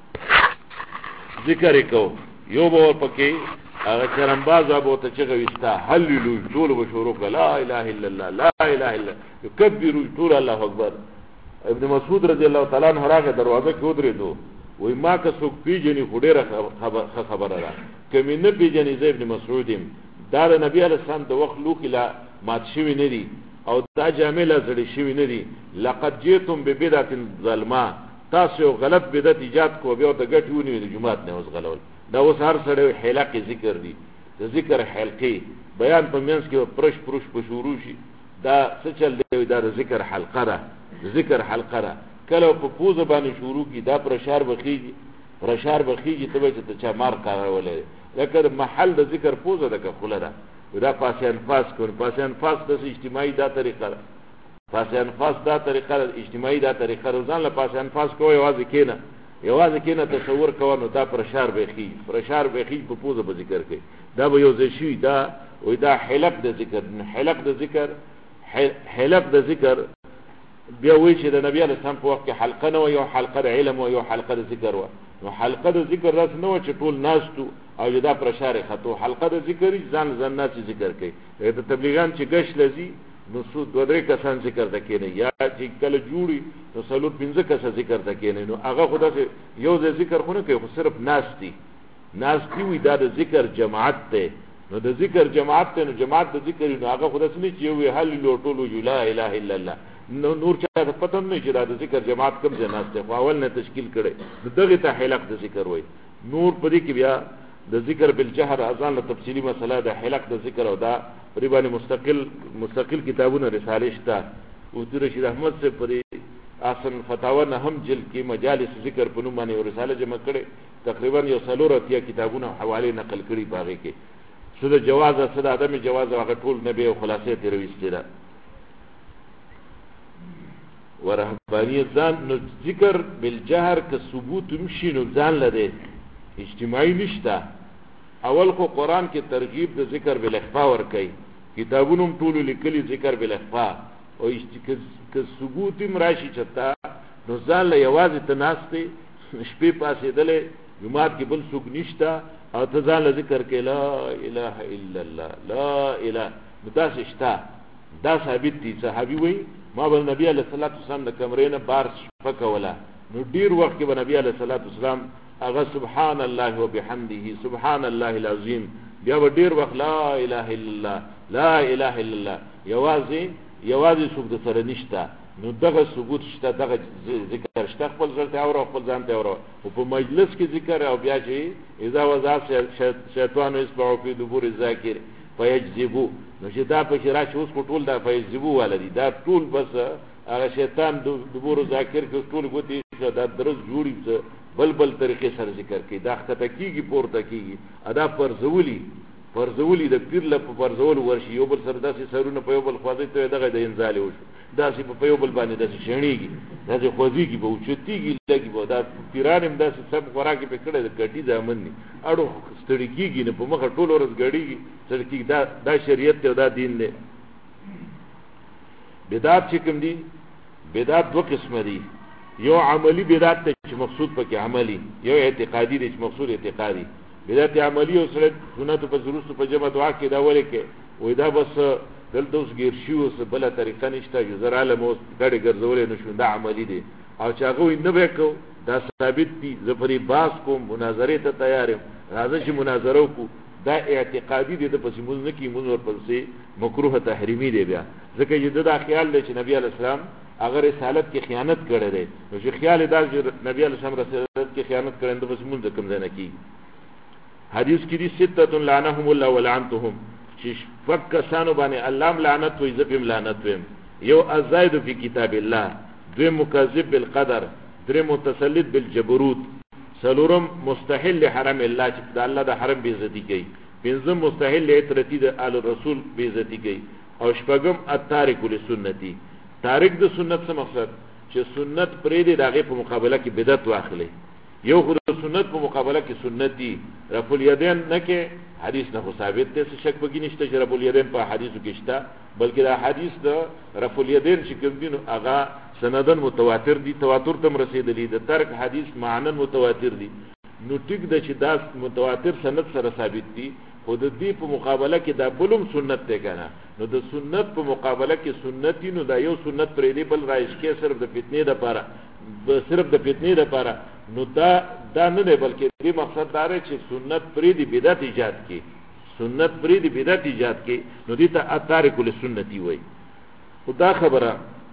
ذکر وکاو یو به پکې هغه چرمباز ابو ته چې غوښتا حللو ټول بشورو لا اله الا الله لا اله الا يكبروا ټول الله اکبر. ابن مسعود رضی الله تعالی عنہ راغه دروازه کې ودرېدو وای ما که څوک پیژني خډيره خبره را کمه نه پیژني زه ابن مسعودم دا نبی علیہ السلام د وخت لوخلا مات شوی نه دي او دا جامله زړی شوی نه دي. لقد جئتم ببدعه ظلمه تاسو غلط بدعت ایجاد کو بیا د غټونی د جمعات نه اوس غلول دا اوس هر سره حلقه ذکر دي د ذکر حلقه بیان په منځ کې پرش په شروع شي دا څه چل دی دا ذکر حلقه ده ذکر حلقه ده کله په پوزه باندې شروع کی دا پرشار بخیږي ته به ته چا مار کارولې لکه محل د ذکر پوزه ده که خله ده دا پاسه انفاس د اجتماعي دا طریقه ده پاسه انفاس دا طریقه اجتماعي دا طریقه روزان له پاسه انفاس کوی یوازې کینه تصور کوو نو دا پرشار بخیږي په پوزه به ذکر کوي دا به یو ځای شي دا وای دا حلق د ذکر بیا وی چې د نبی علیه السلام په وخت کې حلقه نه و، یو حلقه د علم و، یو حلقه د ذکر و. نو حلقه د ذکر راس نه و چې ټول ناستو او دا پرشاره خطو، حلقه د ذکر ځان ناس ذکر کوي. د تبلیغان چې گش لذي نو سو دو درې کسان ذکر ته کېنه، یا چې کله جوړي نو څلور پنځه کسان ذکر ته کېنه. نو هغه خدا چې یو د ذکر خو نه کوي، خو صرف ناس دی وي دا د ذکر جماعت ته. نو د ذکر جماعت ته، نو جماعت د ذکر نو هغه خدا څه نه چې وي حل لوټولو لا اله الا الله. نو نور چا ته پته نه چې دا د ذکر جماعت کوم ځای ناس ته، خو اول نه تشکیل کړي دغه ته حلق د ذکر وای. نور پدې کې بیا د ذکر بالجهر اذان له تفصیلی مسله د حلق د ذکر او دا پریبانی مستقل کتابونه رساله شته. او تر رشید احمد سے پری احسن فتاوا نه هم جلد کې مجالس ذکر په نوم باندې رساله جمع کړي، تقریبا یو سلورتیا کتابونه حواله نقل کړي باغې کې. سده جواز سده عدم جواز هغه ټول نبی او خلاصې ترويسته ده. ورهبانیت ځان نو ذکر بالجهر که ثبوت مشي نو ځان لده اجتماعي نشته. اول خو قرآن کې ترغیب د ذکر بالاخفاء ور کوي، کتابونو ټول لیکلي ذکر بالاخفاء او که ثبوت مراشي چتا نو ځان له یوازې تناسته شپې پاسې دله جمعات کې بل څوک نشته او ته ځان له ذکر کې لا اله الا الله لا اله مداس شتا. دا ثابت دي. صحابي وای ما بل نبی علیہ الصلوۃ والسلام د کمرې نه بار فکولا، نو ډیر وخت کې به نبی علیہ الصلوۃ والسلام هغه سبحان الله وبحمده سبحان الله العظیم، بیا به ډیر وخت لا اله الا الله لا اله الا الله. یوازې څوک د سره نشته. نو دغه ثبوت شته، دغه ذکر شته، خپل ځل ته او خپل ځان ته او په مجلس کې ذکر او بیا چې اذا وذا شیطان یسبع فی دبور الذاکر فیجذبو. نو چې دا په شرع چې اوس ټول دا فیجذبو ولدي، دا ټول بس هغه شیطان د دبور ذاکر کې ټول ګوتې دا درز جوړي بل طریقې سره ذکر کوي. دا خطه کیږي پورته کیږي ادا پرزولی د پیر له پرزول ورشي یو بل سره داسې سرونه په یو بل خوځي ته دغه د انزال وشو داسې په یو بل باندې داسې شڼيږي داسې خوځيږي به اوچتيږي لګي به دا پیرانم داسې سب خوراکي په کړه د ګټي ځامن ني اړو ستړي کیږي نه په مخه ټول ورځ ګړيږي سړکی دا شریعت ته دا دین دی. بدعت چې کوم دي بدعت دو قسم دي، یو عملی بدعت ته چې مقصود پکې عملی، یو اعتقادي دي چې مقصود اعتقادي. بدعت عملی او سره سنت په ضرورت په جمع دعا کې دا ولې کې وې دا بس دلته اوس ګیر شي اوس بل طریقه نشته جو زر عالم اوس ګړې ګرځولې نشو، دا عملی دي. او چې هغه نه وکړو دا ثابت دي زفری باس کوم مناظره ته تیار یم راځي چې مناظره وکړو، دا اعتقادي دي د پسې موږ نه کی موږ ورپسې مکروه تحریمی دی. بیا ځکه چې دا خیال دی چې نبی علیہ السلام اگر رسالت کې خیانت کړی دی نو چې خیال دا چې نبی علیہ السلام رسالت کې خیانت کړي نو پس موږ کوم ځای نه کی. حدیث کې دي سته لعنهم الله ولعنتهم چې فک کسانو باندې الله لعنت وي زپم لعنت ويم. یو ازاید فی کتاب الله، دوی مکذب بالقدر، درې متسلط بالجبروت، سلورم مستحل حرم الله چې د الله د حرم بے عزتی کوي، پنځم مستحل اطرتی د آل رسول بے عزتی کوي، او شپږم التارک لسنتی. تارک د سنت څه مقصد چې سنت پرې دی دغه په مقابله کې بدعت واخلي. یو خو د سنت په مقابله کې سنت دي رفع الیدین نه کې حدیث نه ثابت دی، څه شک پکې نشته چې رفع الیدین په حدیثو کې شته، بلکې دا حدیث د رفع الیدین چې کوم دي نو هغه سندن متواتر دي، تواتر تم رسیدلی، د ترک حدیث معنن متواتر دي. نو ټیک د چې دا متواتر سند سره ثابت دي، خو د دې په مقابله کې دا بلوم سنت دی کنه. نو د سنت په مقابله کې سنتي نو دا یو سنت پرې دی بل رایش کې صرف د فتنې لپاره، صرف د فتنې لپاره، نو دا نه دی بلکې دې مقصد دا دی چې سنت پرې دی بدعت ایجاد کی، سنت پرې دی بدعت ایجاد کی، نو دې ته اتارک لسنتی وای. خدا خبره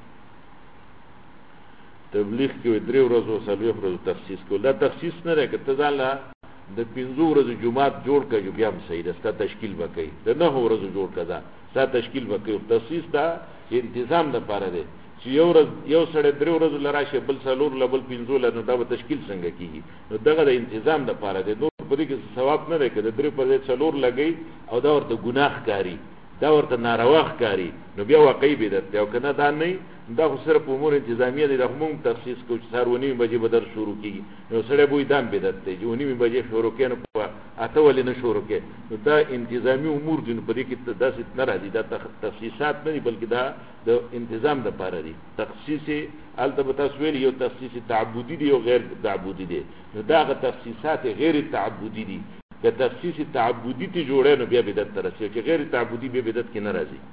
تبلیغ کې درې ورځو څلور ورځو تخصیص کول، دا تخصیص نه راکړه ته ځان لا د 15 ورځو جمعات جوړ کړي بیا هم صحیح ده، ستا تشکیل وکړي د 9 ورځو جوړ کړه ستا تشکیل وکړي. تخصیص دا انتظام نه پاره دی چې یو سړی 3 ورځې لراشه بل څلور لبل 15 لنو دا به تشکیل څنګه کیږي. نو دغه د انتظام نه پاره دی، نو په دې کې ثواب نه دی کړه 3 پر 4 لګي او دا ورته ګناه کاری، دا ورته ناروا ښکاري نو بیا واقعي بدعت دی او که نه دا نه دا خو صرف امور انتظامیه دی دا خو موږ تخصیص کوو چې سهار 9:30 بجې به درس شروع کېږي نو سړی به وایي دا هم بدعت دی چې 9:30 بجې شروع کړې نو په 8 ولې نه شروع کړې نو دا انتظامي امور دي نو په دې کې داسې نه راځي دا تخصیصات نه دي بلکې دا د انتظام دپاره دي تخصیص هلته به تاسو ویلي یو تخصیص تعبدي دی او غیر تعبدي دی نو دا هغه تخصیصات غیر تعبدي دي که تخصیص تعبدي ته جوړه نو بیا بدعت ته رسي چې غیر تعبدي بیا بدعت کې نه راځي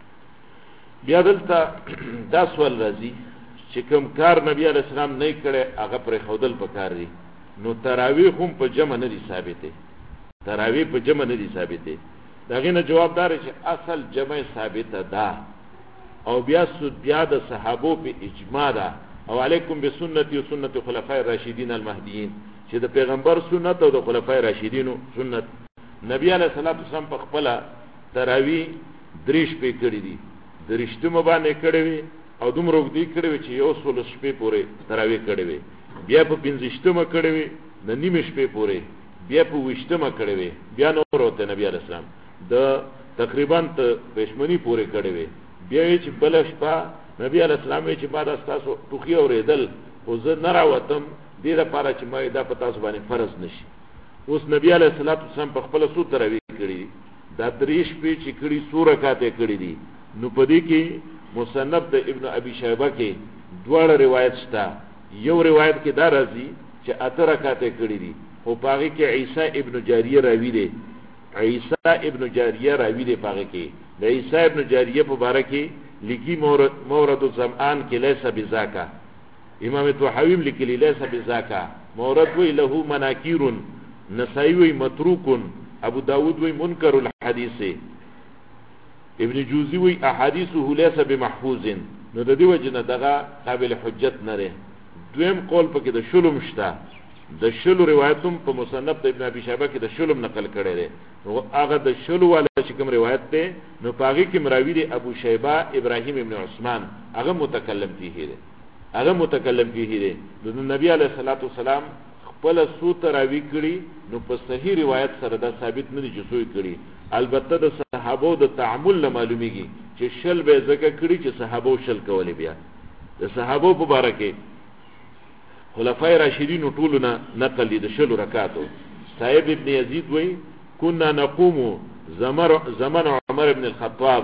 بیا دلته دا سوال راځي چې کوم کار نبی علیه السلام نه کړی هغه پرې ښودل پکار دي نو تراویح هم په جمع نه دي ثابتې تراویح په جمع نه دي ثابتې د هغې نه جواب دا دی چې اصل جمع ثابته ده او بیا د صحابو په اجماع ده او علیکم بسنتي و سنت خلفاء الراشدین المهدیین چې د پیغمبر سنت او د خلفای راشدینو سنت نبی علیه السلام په خپله تراویح 3 شپې کړي دي 3 شپې باندې کړې وي او دومره اوږدې کړې وي چې 100 شپې پورې تراویح کړې وي بیا په 15 شپې کړې وي د نیمې شپې پورې بیا په 20 شپې کړې وي بیا نور ورته نبی علیه السلام د تقریبا ته پښمنی پورې کړې وي بیا چې بل شپه نبی علیه السلام چې بعد تاسو ټوخي اورېدل او زه نه راوتم دې لپاره چې ما دا په تاسو باندې فرض نشي اوس نبی علیه السلام په خپل څو تراویح کړي دا 3 شپې چې کړي 100 رکعات کړي دي نو په دې کې مصنف د ابن ابي شيبه کې دواړه روایت شته یو روایت کې دا راځي چې 8 رکعات کړي دي او پاغه کې عیسی ابن جاریه راوی دی عیسی ابن جاریه راوی دی پاغه کې د عیسی ابن جاریه په باره کې لیکي مورد الزمان کې لیس بذاکا امام طحاوی لیکلی لیس بذاکا مورد وی له مناکیر نسائی وی متروک ابو داود وی منکر الحدیث ابن جوزی وی احادیثه لیس بمحفوظ نو د دې وجنه دغه قابل حجت نه لري دویم قول پکې د شلم شته د شلو روایتوم په مصنف ابن ابي شيبه کې د شلم نقل کړي دي نو هغه د شلو والا چې کوم روایت ده نو پاغي کې مراوی دی ابو شيبه ابراهيم ابن عثمان هغه متکلم فيه دی هغه متکلم فيه دی د نبی علیه الصلاۃ والسلام خپل سو تراوی کړي نو په صحیح روایت سره دا ثابت نه دي چې سوی کړي البته د صحابو د تعامل معلومیږي چې شل به زکه کړي چې صحابو شل کولې بیا د صحابو په باره کې خلفای راشدین ټولونه نقل دي د شل رکعاتو صاحب ابن یزید وی كنا نقوم زمن عمر بن الخطاب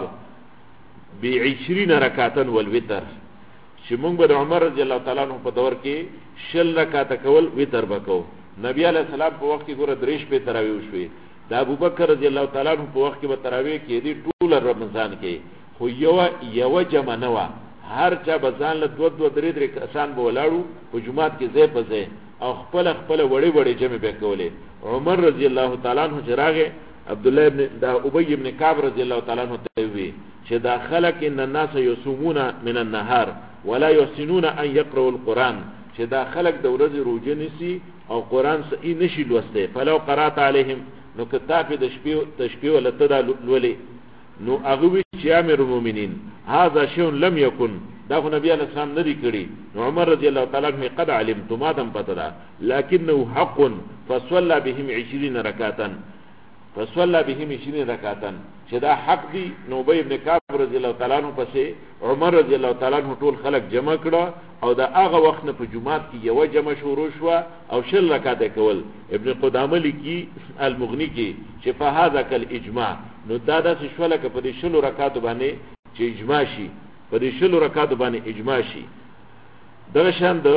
ب20 رکعتا والوتر چې موږ به عمر رضی الله تعالی عنہ په دور کې شل رکعات کول وتر وکاو نبی علیہ السلام په وخت کې ګوره 3 شپې تراویح وشوي د ابوبکر رضی الله تعالی عنہ په وخت کې به تراویح کې دي ټول رمضان کې خو یو جمع نه و هر چا بزان له 2-3 کسان به ولاړو په جمعات کې ځای په ځای او خپل وړي جمع به کولې عمر رضی الله تعالی عنہ چراغه عبد الله ابن دا ابي ابن كعب رضی الله تعالی عنہ ته وی چې دا خلق ان الناس يصومون من النهار ولا يحسنون ان يقرأوا القرآن چې دا خلق د ورځې روزه نيسي او قرآن صحیح نشي لوسته فلو قرات عليهم نو کتاب د شپې ولته دا لولې نو هغه چې امر المؤمنین هذا شيء لم يكن دا خو نبی علیہ السلام ندی کړي نو عمر رضی الله تعالی عنہ قد علمت ما دم پتہ لكنه حق فصلى بهم 20 رکعتا فصلى بهم 20 رکعتا چې دا حق دی نو ابي ابن كعب رضی الله تعالی عنہ پسې عمر رضی الله تعالی عنہ ټول خلق جمع کړه او دا هغه وخت نه په جمعات کې یو جمع شروع شو او شل رکعات کول ابن قدامه لیکي المغني کې چې فهذا کالاجماع نو دا د شوله کې په دې شل رکعات باندې چې اجماع شي په دې شل رکعات باندې اجماع شي دا شان د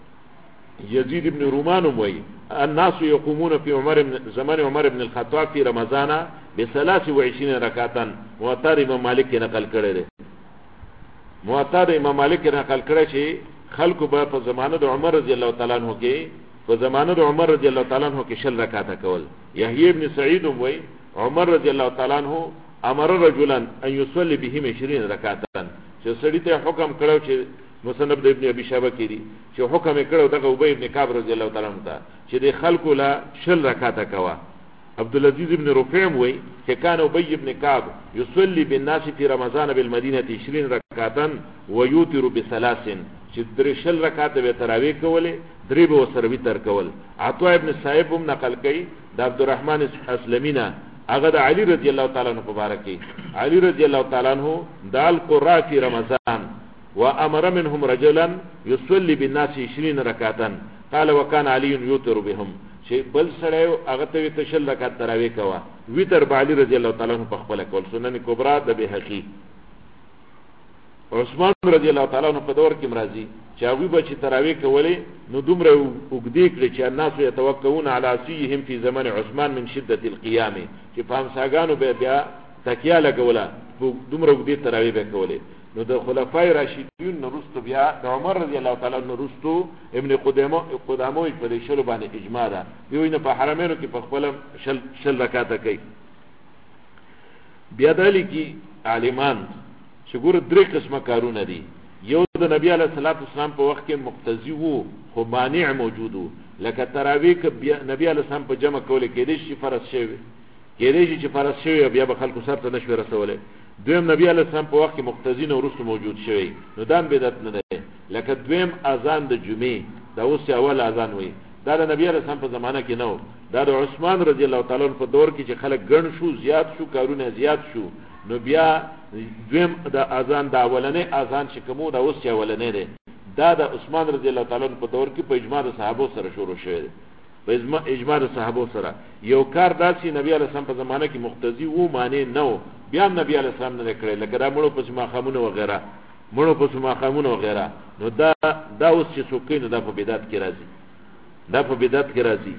يزيد بن رومان وی الناس يقومون في زمان عمر بن الخطاب في رمضان ب23 ركعتا موطا امام مالک نقل کړی دی موطا امام مالک نقل کړی چې خلکو به په زمانه د عمر رضی الله تعالی عنہ کې په زمانه د عمر رضی الله تعالی عنہ کې شل رکعات کول يحيى ابن سعيد وی عمر رضی الله تعالی عنہ امر رجلا ان يصلي بهم 20 ركعتا چې سړی ته حکم کړو چې مصنف ابن ابي شيبه کې دي چې حکم کړو دغه ابي ابن كعب رضی الله تعالی عنہ چې د خلکو لا شل رکعات کوا عبد العزيز بن رفيع وی چې کان ابي ابن كعب يصلي بالناس في رمضان بالمدينه 20 ركعتا ويوتر بثلاث چې درې شل رکعات به تراویح کولې درې به سره وتر کول عطاء ابن صاحب هم نقل کوي د عبد الرحمن اسلمینا هغه د علي رضی الله تعالی عنہ مبارک علي رضی الله تعالی عنہ دال قرات فی رمضان وامر منهم رجلا يصلي بالناس 20 ركعه قال وكان علي يوتر بهم شي بل سره هغه ته تشل رکعت تراوی کوا ویتر علي رضی الله تعالی عنہ په خپل کول سنن کبرا د بهقی عثمان رضی الله تعالی عنہ په دور کې مرضی چې هغه به چې تراوی کولې نو دومره وګدې کړي چې الناس يتوقعون على سيهم في زمن عثمان من شده القيام چې فهم ساګانو به بیا تکیه لګوله دومره وګدې تراوی به کولې نو د خلفای راشدین نورستو بیا د عمر رضی الله تعالی عنہ نورستو ابن قدامه په دې شلو باندې اجماع ده یو نه په حرمینو کې په خپل شل رکعاته کوي بیا دلی کې عالمان چې ګور درې قسمه کارونه دي یو د نبی علیه الصلاۃ والسلام په وخت کې مقتضی وو خو مانع موجود وو لکه تراویح ک نبی علیه السلام په جمع کول کې دې شي فرض شوی کېږي چې فرض شوی بیا به خلکو سره ته نشو رسوله دویم نبی علیه السلام په وخت کې مقتضی نو ورسره موجود شوی نو دام بدعت نه ده لکه دویم اذان د جمعې دا اوس اول اذان وي دا د نبی علیه السلام په زمانہ کې نو دا د عثمان رضی الله تعالی عنہ په دور کې چې خلک ګڼ شو زیات شو کارونه زیات شو نو بیا دویم د اذان د اولنې اذان چې کومو دا اوس اولنې ده دا د عثمان رضی الله تعالی عنہ په دور کې په اجماع د صحابه سره شروع شوی په اجماع د صحابه سره یو کار داسې نبی علیه السلام په زمانہ کې مقتضی وو معنی نو بیا نبی علیه السلام نه کړی لکه دا مړو پس ماخامونه وغیرہ نو دا اوس چې څوک نه دا په بدعت کې راځي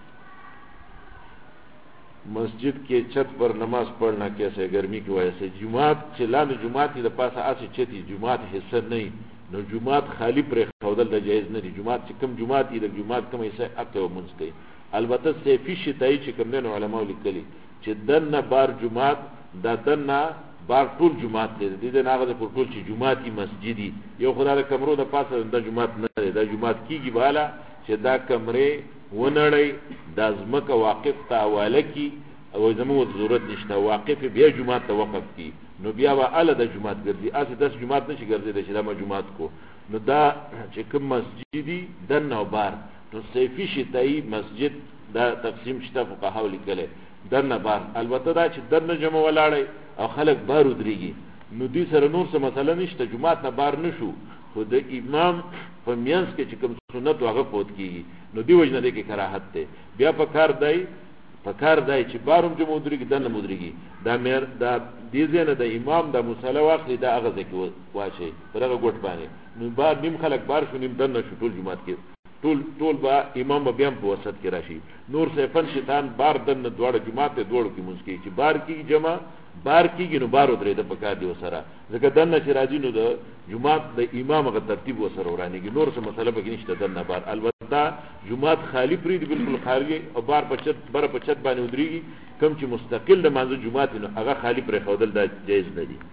مسجد کې چھت پر نماز پڑھنا کیسے گرمی کی وجہ سے جمعات چلانے جمعات د پاسه اسه چتی جمعات حصہ نه نو جمعات خالی پر خودل د جایز نه دي جمعات چې کم جمعات د جمعات کم حصہ اته منځ البته سیفی شتای چې کوم نه علماء لیکلي چې دنه بار جمعات دا دنه بار ټول جمعات دي د ناغه پر ټول چې جمعاتي مسجدي یو خدای کمرو د پاسه د جمعات نه د جمعات کیږي بالا چې دا کمرې ونړی د ازمکه واقف ته حواله کی او زموږ ضرورت نشته واقف بیا جمعات ته وقف کی نو بیا به اله د جمعات ګرځي اسه 10 جمعات نشي ګرځي چې دا جمعات کو نو دا چې کوم مسجدي دنه بار نو سیفی شتای مسجد دا تقسیم شته فقها لیکل دنه بار البته دا چې دنه جمع ولاړی او خلک بار ودرېږي نو دې سره نور څه مسله نشته جمعات نه بار نشو خو د امام په میانس کې چې کوم سنت هغه پوت کیږي نو دی وجنه دې کې کراهت ده بیا په کار دی چې بارم جمع ودرېږي دنه مودرېږي دا مېر دا دې ځنه د امام د مصلی واخلي دا هغه ځکه واچي پرغه ګټ باندې نو بار نیم خلک بار شو نیم دنه شو ټول جمعات کې ټول با امام به بیا په وسط کې راشي نور سیفن شیطان بار دنه دوړ جمعات ته دوړ کې مسکی چې بار کې جمع بار کېږي نو بار ودرې د پکار دی وسره ځکه دنه چې راځي نو د جمعات د امام غو ترتیب وسره ورانیږي نور څه مسله به نشته دنه بار البته جمعات خالی پرې دی بالکل خالی او بار پچت بر پچت باندې ودرېږي کم چې مستقل د مانزه جمعات نو هغه خالی پرې خودل دا جایز نه دی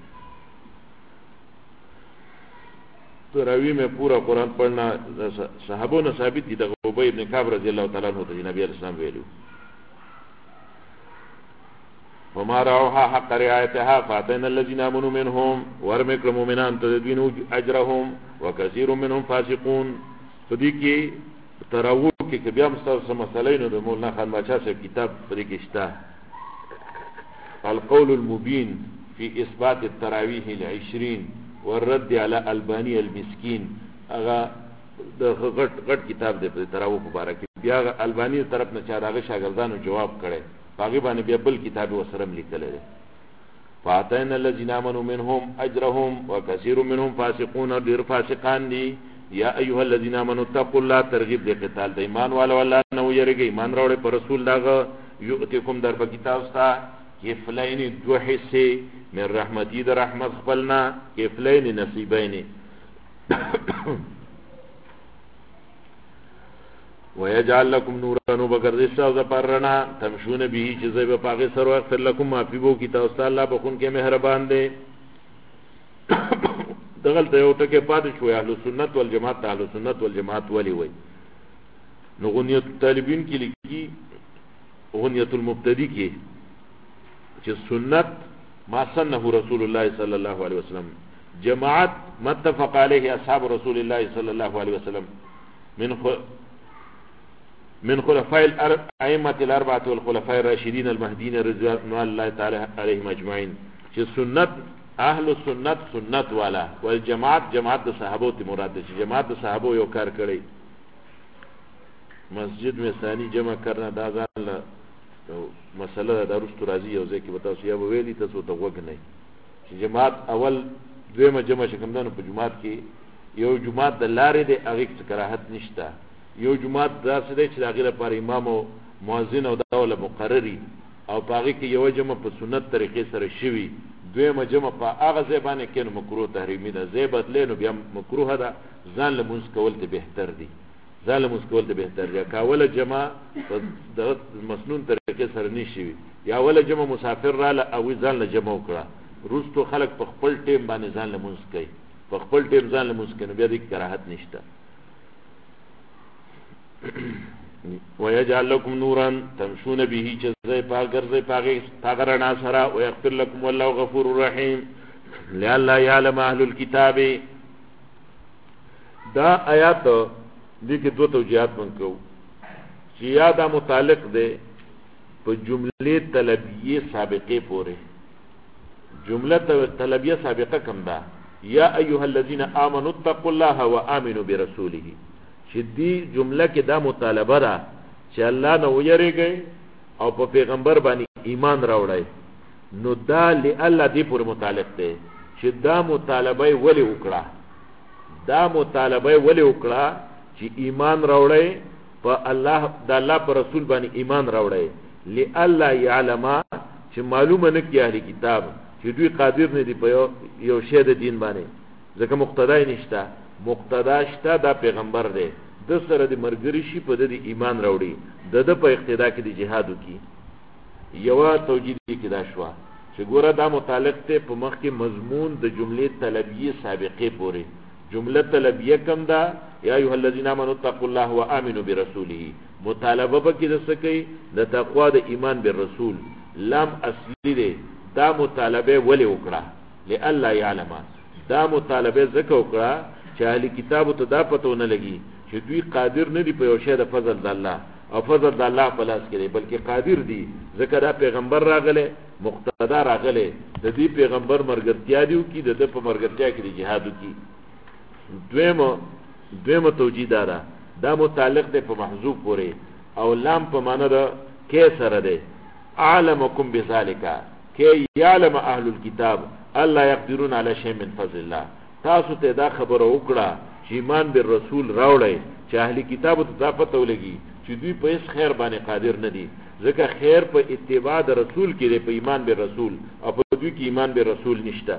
تراوی میں پورا قرآن پڑھنا صحابوں نے ثابت کی ابی ابن کعب رضی اللہ تعالیٰ عنہ نبی علیہ السلام ویلو وما رعوها حق رعایتها فاتینا الذین آمنوا منهم ورمک المؤمنان تدوین اجرهم وکثیر منهم فاسقون فدی کی تراوی کې بیا مستوسه مسلې نو د مولانا خان بادشاہ سے کتاب پرې کې شته القول المبین فی اثبات التراویح العشرین والرد على البانی المسکین هغه د غټ کتاب دی په تراویح مبارک بیا البانی طرف نه چا راغی شاګردانو جواب کړي باغی باندې بیا بل کتاب وسرم لیکل دی فاتین الذین آمنوا منهم اجرهم وكثير منهم فاسقون ډیر فاسقان دي یا ایها الذین آمنوا اتقوا الله ترغیب دی قتال د ایمان والا الله نو یریږي ایمان راوړي پر رسول داغه یؤتکم در په کتاب ستا کفلین دو حصے من رحمتی در رحمت خپلنا کفلین نصیبین ويجعل لكم نورا وبغرض الشاذ پرنا تمشون به چې زې په پاګه سره اغفر لكم معفي بو کی تاسو الله بخون کې مهربان دی دغل ته یو ټکه پاتې شو اهل سنت والجماعت اهل سنت والجماعت ولي وي نو غنیت طالبین کې لیکي غنیت المبتدی کې چې سنت ما سنه رسول الله صلی الله علیه وسلم جماعت متفق علیه اصحاب رسول الله صلی الله علیه وسلم من من خلفاء الائمه الاربعه والخلفاء الراشدين المهديين رضوان الله تعالی علیهم اجمعین چې سنت اهل سنت سنت والا والجماعت جماعت د صحابو ته مراد دي چې جماعت د صحابو یو کار کړی مسجد میں ثانی جمع کرنا دا ځان له مسله د رستو راځي یو ځکه به تاسو یو ویلي تاسو ته وګ نه چې جماعت اول دویمه جمع شکم دنو په جماعت کې یو جماعت د لارې د هغه څخه کراهت نشته یو جماعت داسې دی چې د هغې لپاره امام او مؤذن او داوله مقرري او په هغې کې یوه جمع په سنت طریقې سره شوي دویمه جمع په هغه ځای باندې کې نو مکروه تحریمي ده ځای بدلی نو بیا مکروه ده ځان لمونځ کول ته بهتر دي ځان لمونځ کول ته بهتر دي که اوله جمع په دغه مسنون طریقې سره نه شوي یا اوله جمع مسافر راله هغوی ځان له جمع وکړه وروستو خلک په خپل ټیم باندې ځان لمونځ کوي په خپل ټیم ځان لمونځ کوي نو بیا دې کراهت نشته ويجعل لكم نورا تمشون به جزاء پاگرزه پاگرنا سرا ويغفر لكم والله غفور رحيم لئلا يعلم اهل الكتاب دا آیات دې کې دوه توجیهات منکو چې یا دا متعلق ده په جمله طلبیه سابقه پورې جمله طلبیه سابقه کوم ده یا ایها الذين امنوا اتقوا الله وامنوا برسوله چې دی جمله کې دا مطالبه ده چې الله نه ویریږي او په پیغمبر باندې ایمان راوړی نو دا لئلا دی پورې متعلق دی چې دا مطالبه ولی وکړه دا مطالبه ولی وکړه چې ایمان راوړی په الله د الله پر رسول باندې ایمان راوړی لئلا يعلم چې معلومه نه کی اهل کتاب چې دوی قادر نه دي په یو شی د دین باندې ځکه مقتدای نشته مقتدا شته دا پیغمبر دی د سره د مرګري شي په د ایمان راوړي د په اقتدا کې د جهاد وکي یو توجیه کې دا شو چې ګوره دا متعلق ته په مخ کې مضمون د جمله طلبیه سابقه پورې جمله طلبیه کوم دا یا ایها الذين امنوا اتقوا الله وامنوا برسوله مطالبه به کې د سکی د تقوا د ایمان بالرسول لام اصلي دی دا مطالبه ولې وکړه لئلا يعلم دا مطالبه زکه وکړه چې اهل کتاب ته دا پته نه لګي چې دوی قادر نه دي په یو شی د فضل د الله او فضل د الله په لاس کې دی بلکې قادر دي ځکه دا پیغمبر راغله مقتدا راغله د دې پیغمبر مرګرتیا دیو کې د په مرګرتیا کې جهاد کی دویمه توجیه دارا دا متعلق دی په محذوف پورې او لام په معنی دا کې سره دی علمکم بذالک کې یعلم اهل الكتاب الله يقدرون على شيء من فضل الله تاسو ته دا خبره وکړه چې ایمان بالرسول راوړی چې اهلی کتابو ته دا پته ولګي چې دوی په هیڅ خیر باندې قادر نه دي ځکه خیر په اتباع د رسول کې دی په ایمان بالرسول او په دوی کې ایمان بالرسول نشته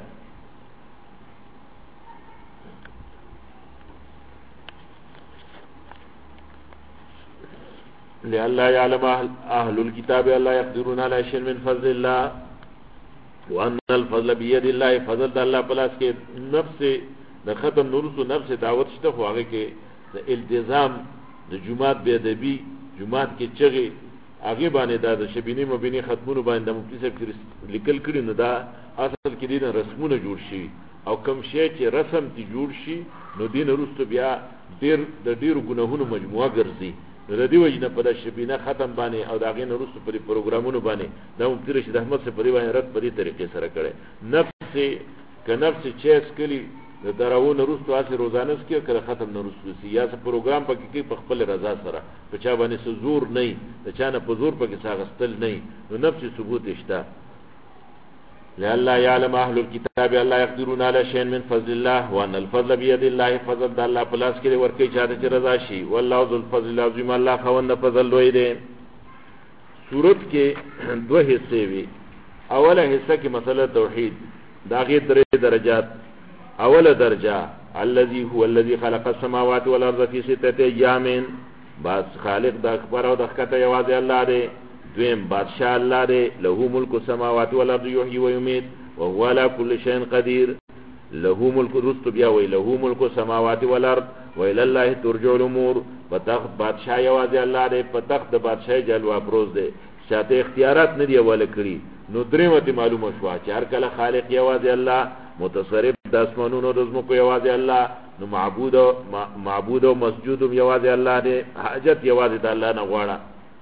لئلا يعلم اهل الكتاب الله يقدرون على شيء من فضل الله وان الفضل بيد الله فضل الله پلاس کې نفس د ختم نورسو نفس دعوت شته خو هغه کې د التزام د جمعات به ادبي جمعات کې چغي هغه باندې د شبینی مبینی ختمونو باندې د مفتی صاحب لیکل کړي نو دا اصل کې دین رسمونه جوړ شي او کوم شی چې رسم تی جوړ شي نو دین وروسته بیا ډیر ګناهونو مجموعه ګرځي نو د دې وجه نه په د شبینه ختم باندې او د هغې نه وروسته په پروګرامونو باندې دا مفتی رشید احمد صاحب په دې باندې رد په دې طریقې سره کړی نفس چیس کلی د دراونه وروسته هسې روزانه سکي که د ختم نه وروسته سي یا څه پروګرام پکې کوي په خپل رضا سره په چا باندې څه زور نه وي د چا نه په زور پکې څه اخیستل نه وي نو نفس ثبوت شته لئلا يعلم اهل الكتاب الله يقدرون على شيء من فضل الله وان الفضل بيد الله فضل د الله پلاس کې ورکه چاته چې رضا شي والله ذو الفضل العظیم الله خوند فضل لوی دی سورت کې دوه حصے وي اوله حصہ کې مسله توحید دا غي درې درجات اوله درجه الذي هو الذي خلق السماوات والارض في 6 ايام بس خالق د اکبر او د خطه یوازې الله دی دویم بادشاہ الله دی له ملک السماوات والارض يحيي ويميت وهو على كل شيء قدير له ملك الرست بیا وی له ملک السماوات والارض والى الله ترجع الامور پتخت بادشاہ یوازې الله دی پتخت د بادشاہ جلوه افروز دی شاته اختیارات نه دی ول کړی نو درېمه معلومه شو چې هر کله خالق یوازې الله متصرف د اسمانونو د زمکو یوازې الله نو معبود او مسجود یوازې الله دی حاجت یوازې د الله نه غواړه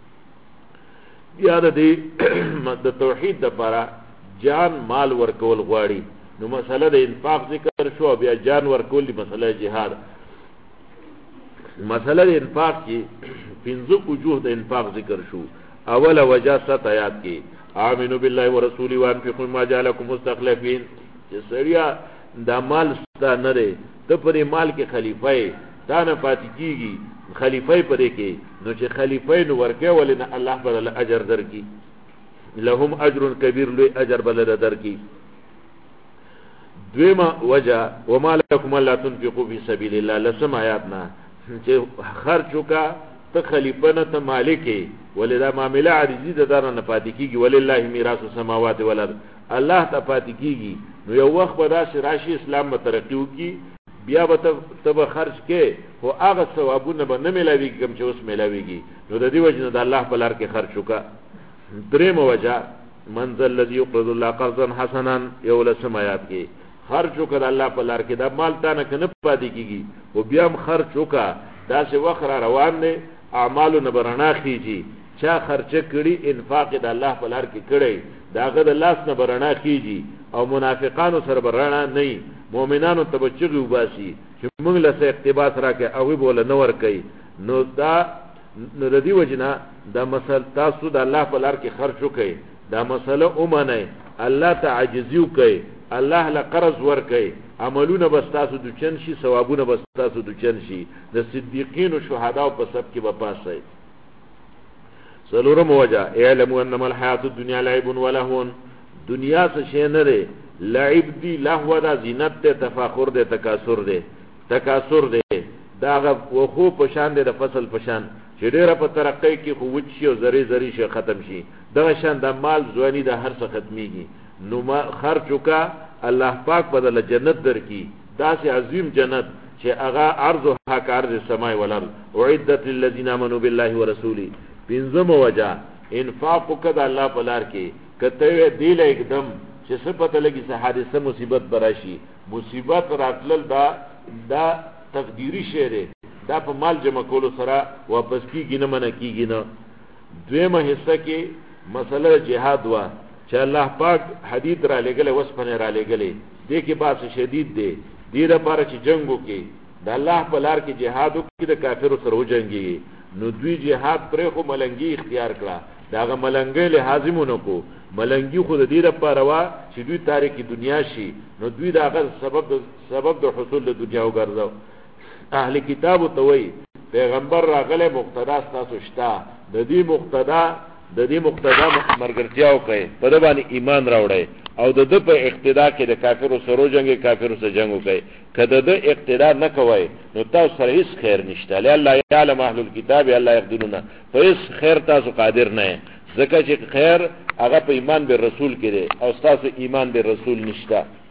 بیا د توحید لپاره جان مال ورکول غواړي نو مسله د انفاق ذکر شو بیا جان ورکول دی مسله جهاد مسله د انفاق کې پنځه وجوه د انفاق ذکر شو اول وجه 7 آیات کې آمنو بالله ورسوله وانفقوا مما جعلكم مستخلفين چې سړیا دا مال ستا نه دی ته پرې مال کې خلیفہ یې تا نه پاتې کېږي خلیفہ یې پرې کې نو چې خلیفہ یې نو ورکوي ولې نه الله به اجر درکړي لهم اجر کبیر لوی اجر به درکړي دویمه وجه وما لكم الا تنفقوا في سبيل الله لسم آیاتنا چې خرج وکا ته خلیفہ نه ته مالک ولې دا معامله عارضی د دار نه پاتې کیږي ولله میراث السماوات والارض الله ته پاتې کیږي نو یو وخت به راشي اسلام به ترقی وکي بیا به ته خرج کې خو هغه ثوابونه به نه ملاويږي کوم چې اوس ملاويږي نو د دې وجه نه د الله په لار کې خرج وکا درېمه وجه منزل الذي يقرض الله قرضا حسنا یو لسم آیات کې خرج وکړه الله په لار کې دا مال تا نه کنه پاتې کیږي او بیا هم خرج وکړه دا چې وخت را روان دي اعمالو نه برنا خيږي چا خرچ کړي انفاق د الله په لار کې کړي داغه د لاس نه برنا خيږي او منافقانو سره برنا نه مؤمنانو ته بچي وباسي چې موږ له اقتباس راکې او بوله نور کوي نو دا د دې وجنه دا مسل تاسو د الله په لار کې خرج وکړي دا مسله اومنه الله تعجزیو کوي الله له قرض ور کوي عملونه بستاسو د چن شي ثوابونه بستاسو د چن شي د صدیقین او شهدا په سب کې بپاسي سلورم وجه اعلموا انما الحیات الدنیا لعب ولهو دنیا څه شی نه دی لعب دی لهو دا زینت ته تفاخر دی تکاسر دی دا وخو په شان دی د فصل په شان چې ډیره په ترقۍ کې خو وچی او زری شي ختم شي دا شان د مال ځواني د هر څه ختميږي نو ما خرج وکا الله پاک بدل جنت درکې دا سي عظیم جنت چې هغه عرضها کارز السماء والارض اعدت للذین آمنوا بالله ورسوله پنځم وجه انفاق وکړه الله په لار کې کته دی له एकदम چې څه پته لګي چې حادثه مصیبت براشي مصیبت راتلل دا تقدیری شی دی دا په مال جمع کولو سره واپس کیږي نه منه کیږي نه دویمه حصہ کې مسله جهاد وا چې الله پاک حدید را لګله وسپنه را لګله دې کې باس شدید دی دې لپاره چې جنگو کې د الله په لار کې جهاد وکړي د کافرو سره وجنګي نو دوی جهاد پرې خو ملنګي اختیار کړه داغه ملنګي له حازمونو کو ملنګي خو د دې لپاره وا چې دوی تاریخي دنیا شي نو دوی داغه سبب د حصول د دنیا وګرځاو اهل کتاب توي پیغمبر راغله مقتدا تاسو شتا د دې مقتدا مرګرتیاو کوي په دې باندې ایمان راوړی او د په اقتدا کې د کافرو سره جنگي کافرو سره جنگ کوي کله د اقتدا نه کوي نو تاسو سره هیڅ خیر نشته الله يعلم اهل الكتاب الله يقدرون فیس خیر تاسو قادر نه ځکه چې خیر هغه په ایمان به رسول کې دی او تاسو ایمان به رسول نشته